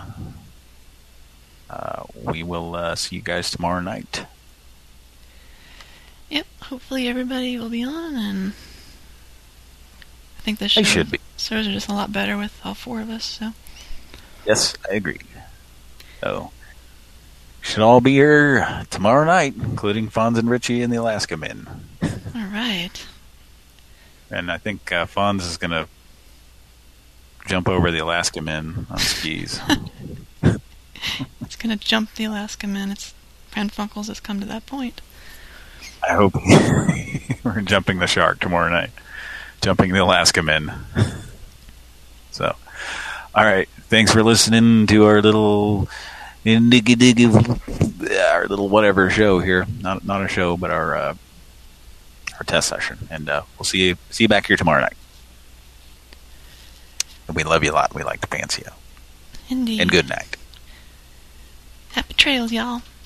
uh, we will uh, see you guys tomorrow night.
Yep, hopefully everybody will be on, and I think the show,
should be.
shows are just a lot better with all four of us. So
yes, I agree. So should all be here tomorrow night, including Fonz and Richie and the Alaska Men.
All right.
And I think uh, Fonz is going to jump over the Alaska Men on skis.
It's going to jump the Alaska Men. It's Pran Funkels has come to that point.
I hope we're jumping the shark tomorrow night. Jumping the Alaska Men. So, all right. Thanks for listening to our little our little whatever show here. Not not a show, but our uh, our test session. And uh, we'll see you see you back here tomorrow night. And we love you a lot. We like to fancy you.
Indeed.
And good night.
Happy trails, y'all.